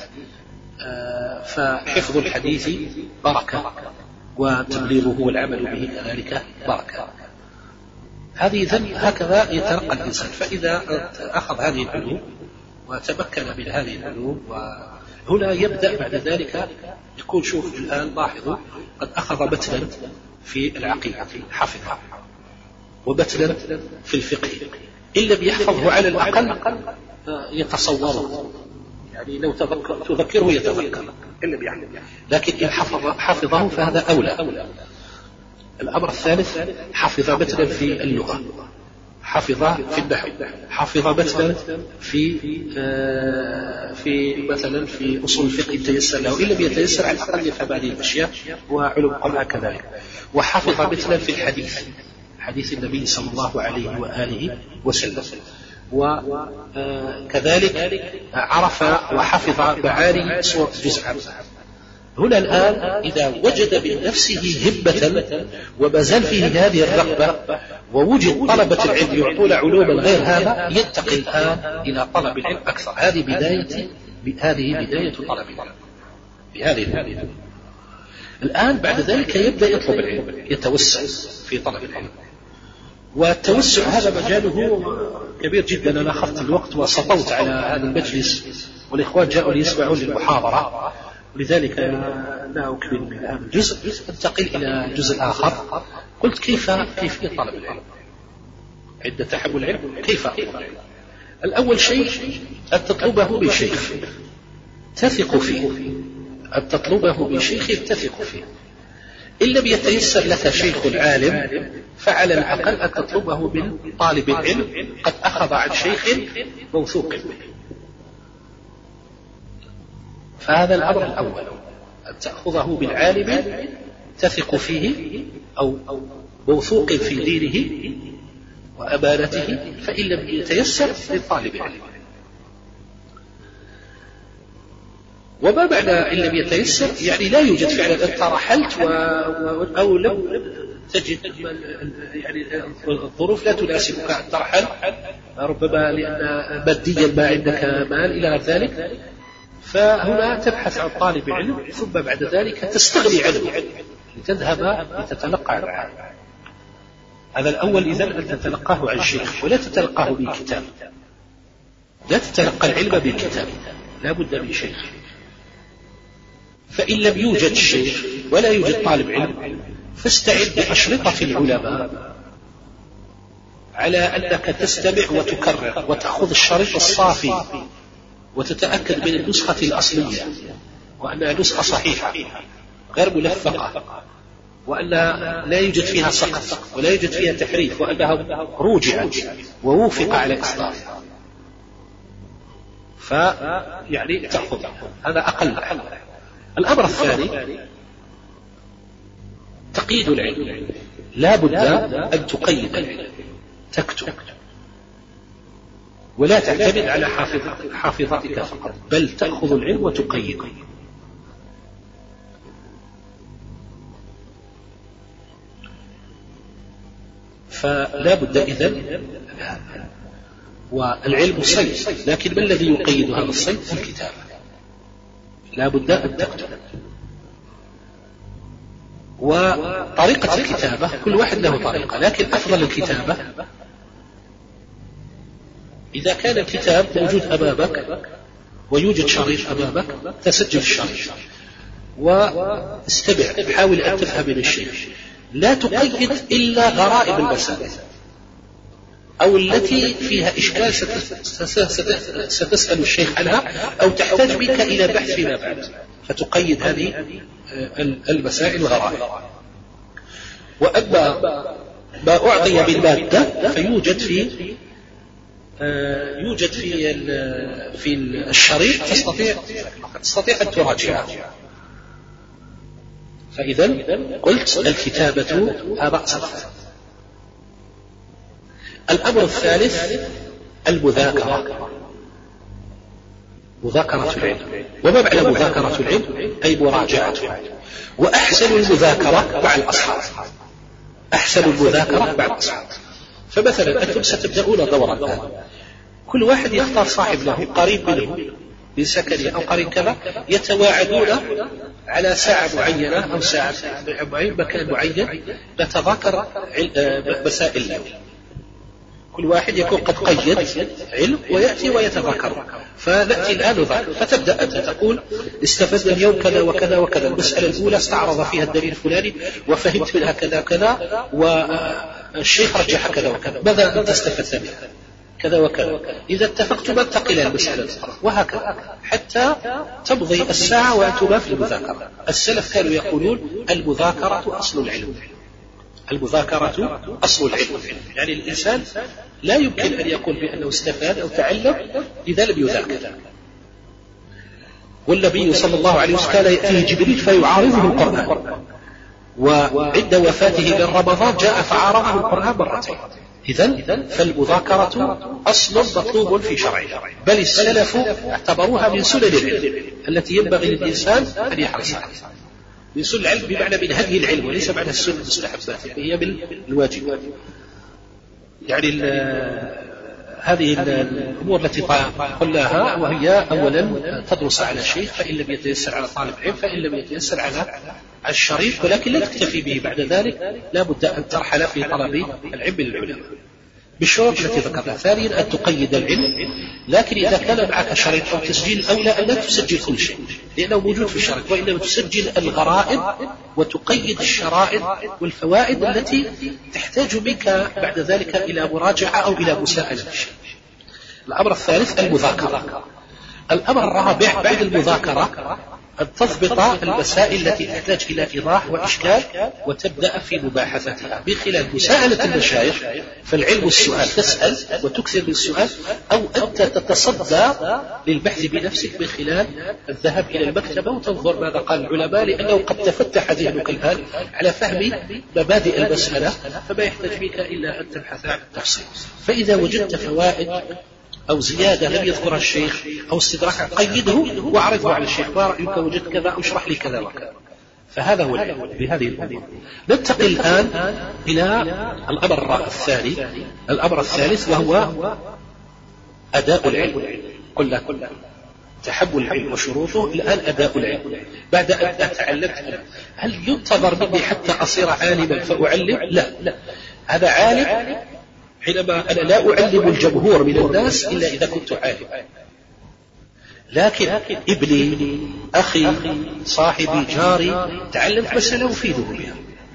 فحفظ الحديث بركة، وتبليغه والعمل به كذلك بركة. هذه إذن هكذا يترقى الإنسان. فإذا أخذ هذه العلوم وتمكن من هذه العلوم، وهنا يبدأ بعد ذلك يكون، شوف الآن لاحظوا، قد أخذ متنا في العقيدة حفظها، ومتنا في الفقه، إن لم يحفظه على الأقل يتصوره، يعني لو تذكره يتذكر إن لم يحفظه، لكن إن حفظه فهذا أولى. الأمر الثالث حفظ مثلا في اللغة، حفظ في النحو، حفظ مثلا في مثلا في أصول الفقه تيسر له، إن لم يتيسر على الأقل يفهم هذه الأشياء وعلوم القرآن كذلك. وحفظ مثلا في الحديث، حديث النبي صلى الله عليه وآله وسلم. وكذلك عرف وحفظ معاني سورة جزء هنا الآن إذا وجد من نفسه هبة وما زال فيه هذه الرغبة ووجد طلبة العلم يعطون علوما غير هذا، ينتقل الآن إلى طلب العلم أكثر. هذه بداية طلب العلم بهذه الحالة. الآن بعد ذلك يبدأ يطلب العلم، يتوسع في طلب العلم، والتوسع هذا مجاله كبير جدا. أنا أخذت الوقت وسطوت على هذا المجلس والإخوان جاءوا ليسمعون للمحاضرة، ولذلك لا أكمل من هذا الجزء، أنتقل إلى جزء آخر. قلت كيفية طلب العلم عند تحمل العلم، كيف أطلب العلم؟ الأول شيء أن تطلبه من شيخ تثق فيه، أن تطلبه من شيخ تثق فيه. إن لم يتيسر لك شيخ عالم فعلى الأقل أن تطلبه من طالب العلم قد أخذ عن شيخ موثوق به. فهذا الأمر الأول، أن تأخذه من عالم تثق فيه أو موثوق في دينه وأمانته، فإن لم يتيسر لطالب العلم. وما معنى إن لم يتيسر؟ يعني لا يوجد فعلا، أنت رحلت أو لم تجد، يعني الظروف لا تناسبك أن ترحل، ربما لأن ماديا ما عندك مال إلى غير ذلك، فهنا تبحث عن طالب علم ثم بعد ذلك تستغني عنه لتذهب لتتلقى عنه. هذا الأول إذن أن تتلقاه عن شيخ ولا تتلقاه من كتاب، لا تتلقى العلم بالكتاب، لا بد من شيخ. فإن لم يوجد شيخ ولا يوجد طالب علم فاستعد بأشرطة العلماء على أنك تستمع وتكرر وتأخذ الشريط الصافي وتتأكد من النسخة الأصلية وأنها نسخة صحيحة غير ملفقة، وأن لا يوجد فيها سقط ولا يوجد فيها تحريف، وأنها رجعت ووفق على إصلاح. فيعني تأخذ هذا أقل. الأمر الثاني تقييد العلم، لا بد أن تقيد العلم، تكتب ولا تعتمد على حافظتك فقط، بل تأخذ العلم وتقيده. فلا بد إذن، والعلم صيد، لكن ما الذي يقيد هذا الصيد؟ الكتابة، لا بد أن تكتب. وطريقة الكتابة كل واحد له طريقة، لكن أفضل الكتابة إذا كان الكتاب موجود أمامك ويوجد شريط أمامك تسجل الشريط واستمع، حاول أن تفهم من الشيخ، لا تقيد إلا غرائب المسائل أو التي فيها إشكال ستسأل الشيخ عنها أو تحتاج منك إلى بحث فيما بعد، فتقيد هذه المسائل الغرائب. وأما ما أعطي بالمادة فيوجد في الشريط تستطيع أن تراجعه. فإذا قلت الكتابة رأس الخط. الأمر الثالث المذاكرة، مذاكرة العلم. وما معنى مذاكرة العلم؟ أي مراجعته. وأحسن المذاكرة مع الأصحاب، أحسن المذاكرة مع الأصحاب. فمثلا أنتم ستبدأون دورا الآن، كل واحد يختار صاحب له قريب منه من سكنه أو قريب كذا، يتواعدون على ساعة معينة أو ساعة مكان معين نتذاكر مسائل له. كل واحد يكون قد قيد علم ويأتي ويتذاكر. فنأتي الآن نذاكر، فتبدأ أنت تقول استفدنا اليوم كذا وكذا وكذا، المسألة الأولى استعرض فيها الدليل الفلاني وفهمت منها كذا كذا، والشيخ رجح كذا وكذا، ماذا أنت استفدت منها كذا وكذا. إذا اتفقتم انتقل إلى المسألة الأخرى، وهكذا حتى تمضي الساعة وأنتما في المذاكرة. السلف كانوا يقولون المذاكرة أصل العلم، المذاكرة أصل العلم. يعني الإنسان لا يمكن أن يقول بأنه استفاد أو تعلم إذا لم يذاكر. والنبي صلى الله عليه وسلم كان يأتيه جبريل فيعارضه القرآن، وعند وفاته من رمضان جاء فعارضه القرآن مرتين، إذن فالمذاكرة أصل مطلوب في شرعنا، بل السلف اعتبروها من سنن العلم التي ينبغي للإنسان أن يحرص عليها. من سنن العلم بمعنى من هدي العلم، وليس معنى السنن المستحبات، هي من الواجب. يعني هذه الأمور التي قلناها، وهي أولا تدرس على الشيخ فإن لم يتيسر على طالب علم، فإن لم يتيسر على الشريف، ولكن لا تكتفي به بعد ذلك، لا بد أن ترحل في طلب العلم للعلماء بالشروط التي ذكرنا. ثانيا أن تقيد العلم، لكن إذا كان معك شريط أو تسجيل أولى أن لا تسجل كل شيء لأنه موجود في الشريط، وإنما تسجل الغرائب وتقيد الشرائط والفوائد التي تحتاج منك بعد ذلك إلى مراجعة أو إلى مساءلة الشيء. الأمر الثالث المذاكرة. الأمر الرابع بعد المذاكرة أن تضبط المسائل التي تحتاج إلى إيضاح وإشكال، وتبدأ في مباحثتها من خلال مساءلة المشايخ. فالعلم السؤال، تسأل وتكثر من السؤال، أو أنت تتصدى للبحث بنفسك من خلال الذهاب إلى المكتبة وتنظر ماذا قال العلماء، لأنه قد تفتح ذهنك الآن على فهم مبادئ المسألة، فما يحتاج منك إلا أن تبحث عن التفصيل. فإذا وجدت فوائد أو زيادة لم يذكرها الشيخ أو استدراك، قيده واعرضه على الشيخ، ما رأيك وجدت كذا أو اشرح لي كذا وكذا. فهذا هو بهذه الأمور. ننتقل الآن إلى الأمر الثاني، الأمر الثالث، وهو أداء العلم. قلنا تحمل العلم وشروطه، الآن أداء العلم. بعد أن أتعلمت، هل ينتظر مني حتى أصير عالما فأعلم؟ لا، هذا عالم حينما أنا لا أعلم الجمهور من الناس إلا إذا كنت عالم، لكن ابني، أخي، صاحبي، جاري تعلمت مسألة أفيده بها،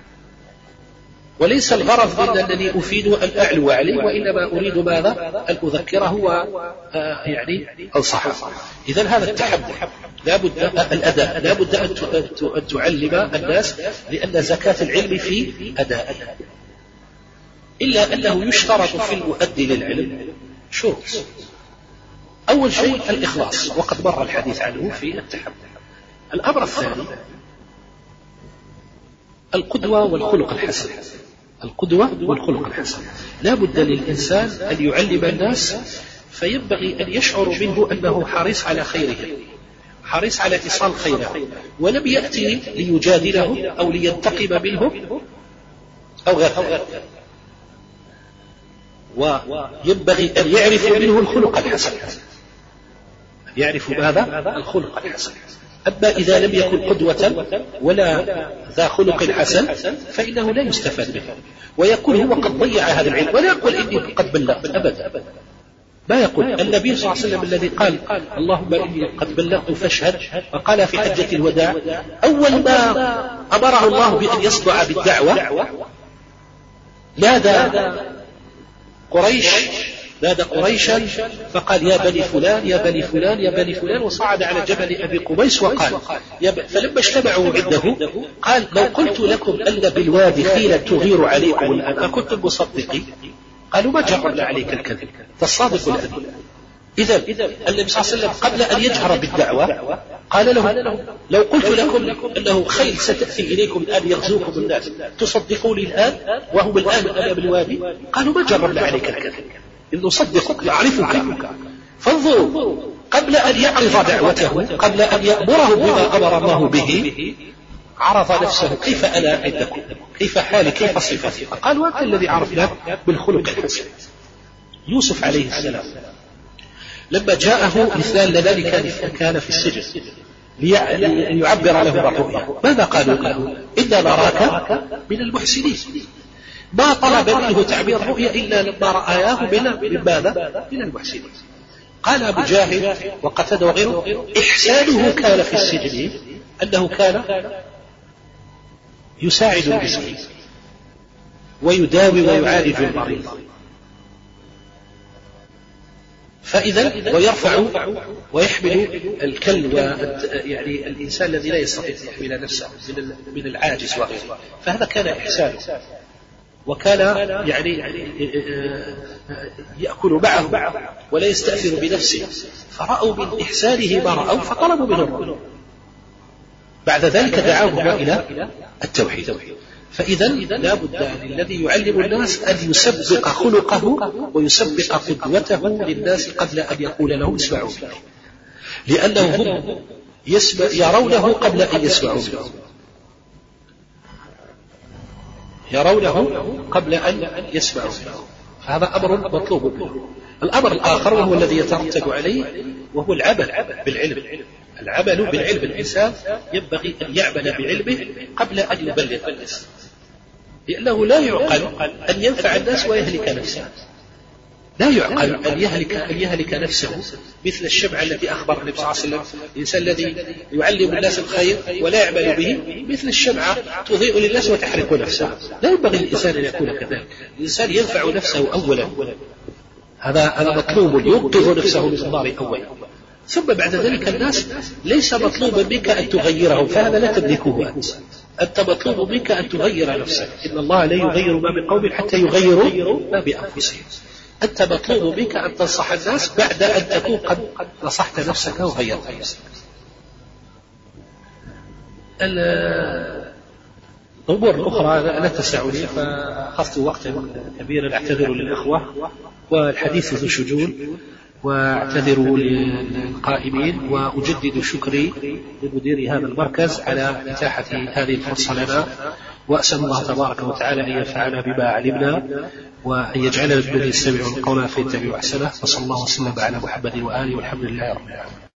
وليس الغرض من أنني أفيده أن أعلو عليه، وإنما أريد ماذا؟ أن أذكره يعني أنصحه. إذن هذا التحمل لا بد، الأداء لا بد أن تعلم الناس، لأن زكاة العلم في أداء. إلا أنه يشترط في المؤدي للعلم شروط. أول شيء الإخلاص، وقد مر الحديث عنه في التحمل. الأمر الثاني القدوة والخلق الحسن. القدوة والخلق الحسن، لا بد للإنسان أن يعلم الناس، فينبغي أن يشعر منه أنه حريص على خيرهم، حريص على إيصال خيرهم، ولم يأتي ليجادلهم أو لينتقم منهم أو غير ذلك. وينبغي أن يعرف منه الخلق الحسن، يعرف ماذا؟ الخلق الحسن. أما إذا لم يكن قدوة ولا ذا خلق حسن فإنه لا يستفاد منه، ويكون هو قد ضيع هذا العلم. ولا يقول إني قد بلغت أبدا، ما يقول. النبي صلى الله عليه وسلم الذي قال اللهم إني قد بلغت فاشهد، وقال في حجة الوداع أول ما أمره الله بأن يصدع بالدعوة نادى قريشا فقال يا بني فلان يا بني فلان يا بني فلان، وصعد على جبل أبي قبيس وقال فلما اجتمعوا عنده قال لو قلت لكم أن بالوادي خيلا تغير عليكم الآن أكنتم مصدقين؟ قالوا ما جربنا عليك الكذب، تصادق الأمين. إذا النبي صلى الله عليه وسلم قبل أن يجهر بالدعوة قال لهم لو قلت لكم أنه خيل ستأتي إليكم الآن يغزوكم الناس تصدقوني الآن وهم الآن أمام الوادي؟ قالوا ما جربنا عليك الكذب، إن نصدقك نعرفك. فانظروا، قبل أن يعرض دعوته، قبل أن يأمره بما أمر الله به، عرض نفسه كيف أنا عندكم، كيف حالي، كيف صفتي. قال وأنت الذي عرفناك بالخلق الحسن. يوسف عليه السلام لما جاءه الاثنان اللذان كان في السجن ليعبر له الرؤيا، ماذا قالوا له؟ إنا نراك من المحسنين. ما طلب منه تعبير الرؤيا إلا لما رآه من ماذا؟ من المحسنين. قال أبو جاهل وقتاده وغيره إحسانه كان في السجن أنه كان يساعد المسكين ويداوي ويعالج المريض، فإذا ويرفع ويحمل الكل، يعني الإنسان الذي لا يستطيع أن يحمل نفسه من العاجز وغيره، فهذا كان إحسانه. وكان يعني يأكل معه ولا يستأثر بنفسه، فرأوا من إحسانه ما رأوا فطلبوا منه الرؤيا. بعد ذلك دعاهما إلى التوحيد. فإذا لا بد الذي يعلم الناس أن يسبق خلقه ويسبق قدوته للناس قبل أن يقول لهم اسمعوا منه، لأنه هم يرونه قبل أن يسمعوا منه، يرونه قبل أن يسمعوا منه، فهذا أمر مطلوب منه. الأمر الآخر وهو الذي يترتب عليه وهو العمل بالعلم. العمل بالعلم، الإنسان ينبغي أن يعمل بعلمه قبل أن يبلغ الناس، لأنه لا يعقل أن ينفع الناس ويهلك نفسه. لا يعقل أن يهلك نفسه مثل الشمعة التي أخبر النبي صلى الله عليه وسلم، الإنسان الذي يعلم الناس الخير ولا يعمل به مثل الشمعة تضيء للناس وتحرق نفسه. لا ينبغي الإنسان أن يكون كذلك، الإنسان ينفع نفسه أولا، هذا مطلوب، ينقذ نفسه من النار أولا، ثم بعد ذلك الناس ليس مطلوبا منك أن تغيرهم، فهذا لا تملكه أنت مطلوب منك أن تغير نفسك، إن الله لا يغير ما بقوم حتى يغيروا ما بأنفسهم. أنت مطلوب منك أن تنصح الناس بعد أن تكون قد نصحت نفسك وغيرت نفسك. الأمور الأخرى لا تسعني، فأخذت وقتا كبيرا، أعتذر للأخوة، والحديث ذو شجون، واعتذر للقائمين، وأجدد شكري لمدير هذا المركز على إتاحة هذه الفرصة لنا، وأسأل الله تبارك وتعالى أن ينفعنا بما علمنا، وأن يجعلنا ممن يستمعون القول فيتبعوا أحسنه، وصلى الله وسلم على محمد وآله، والحمد لله رب العالمين.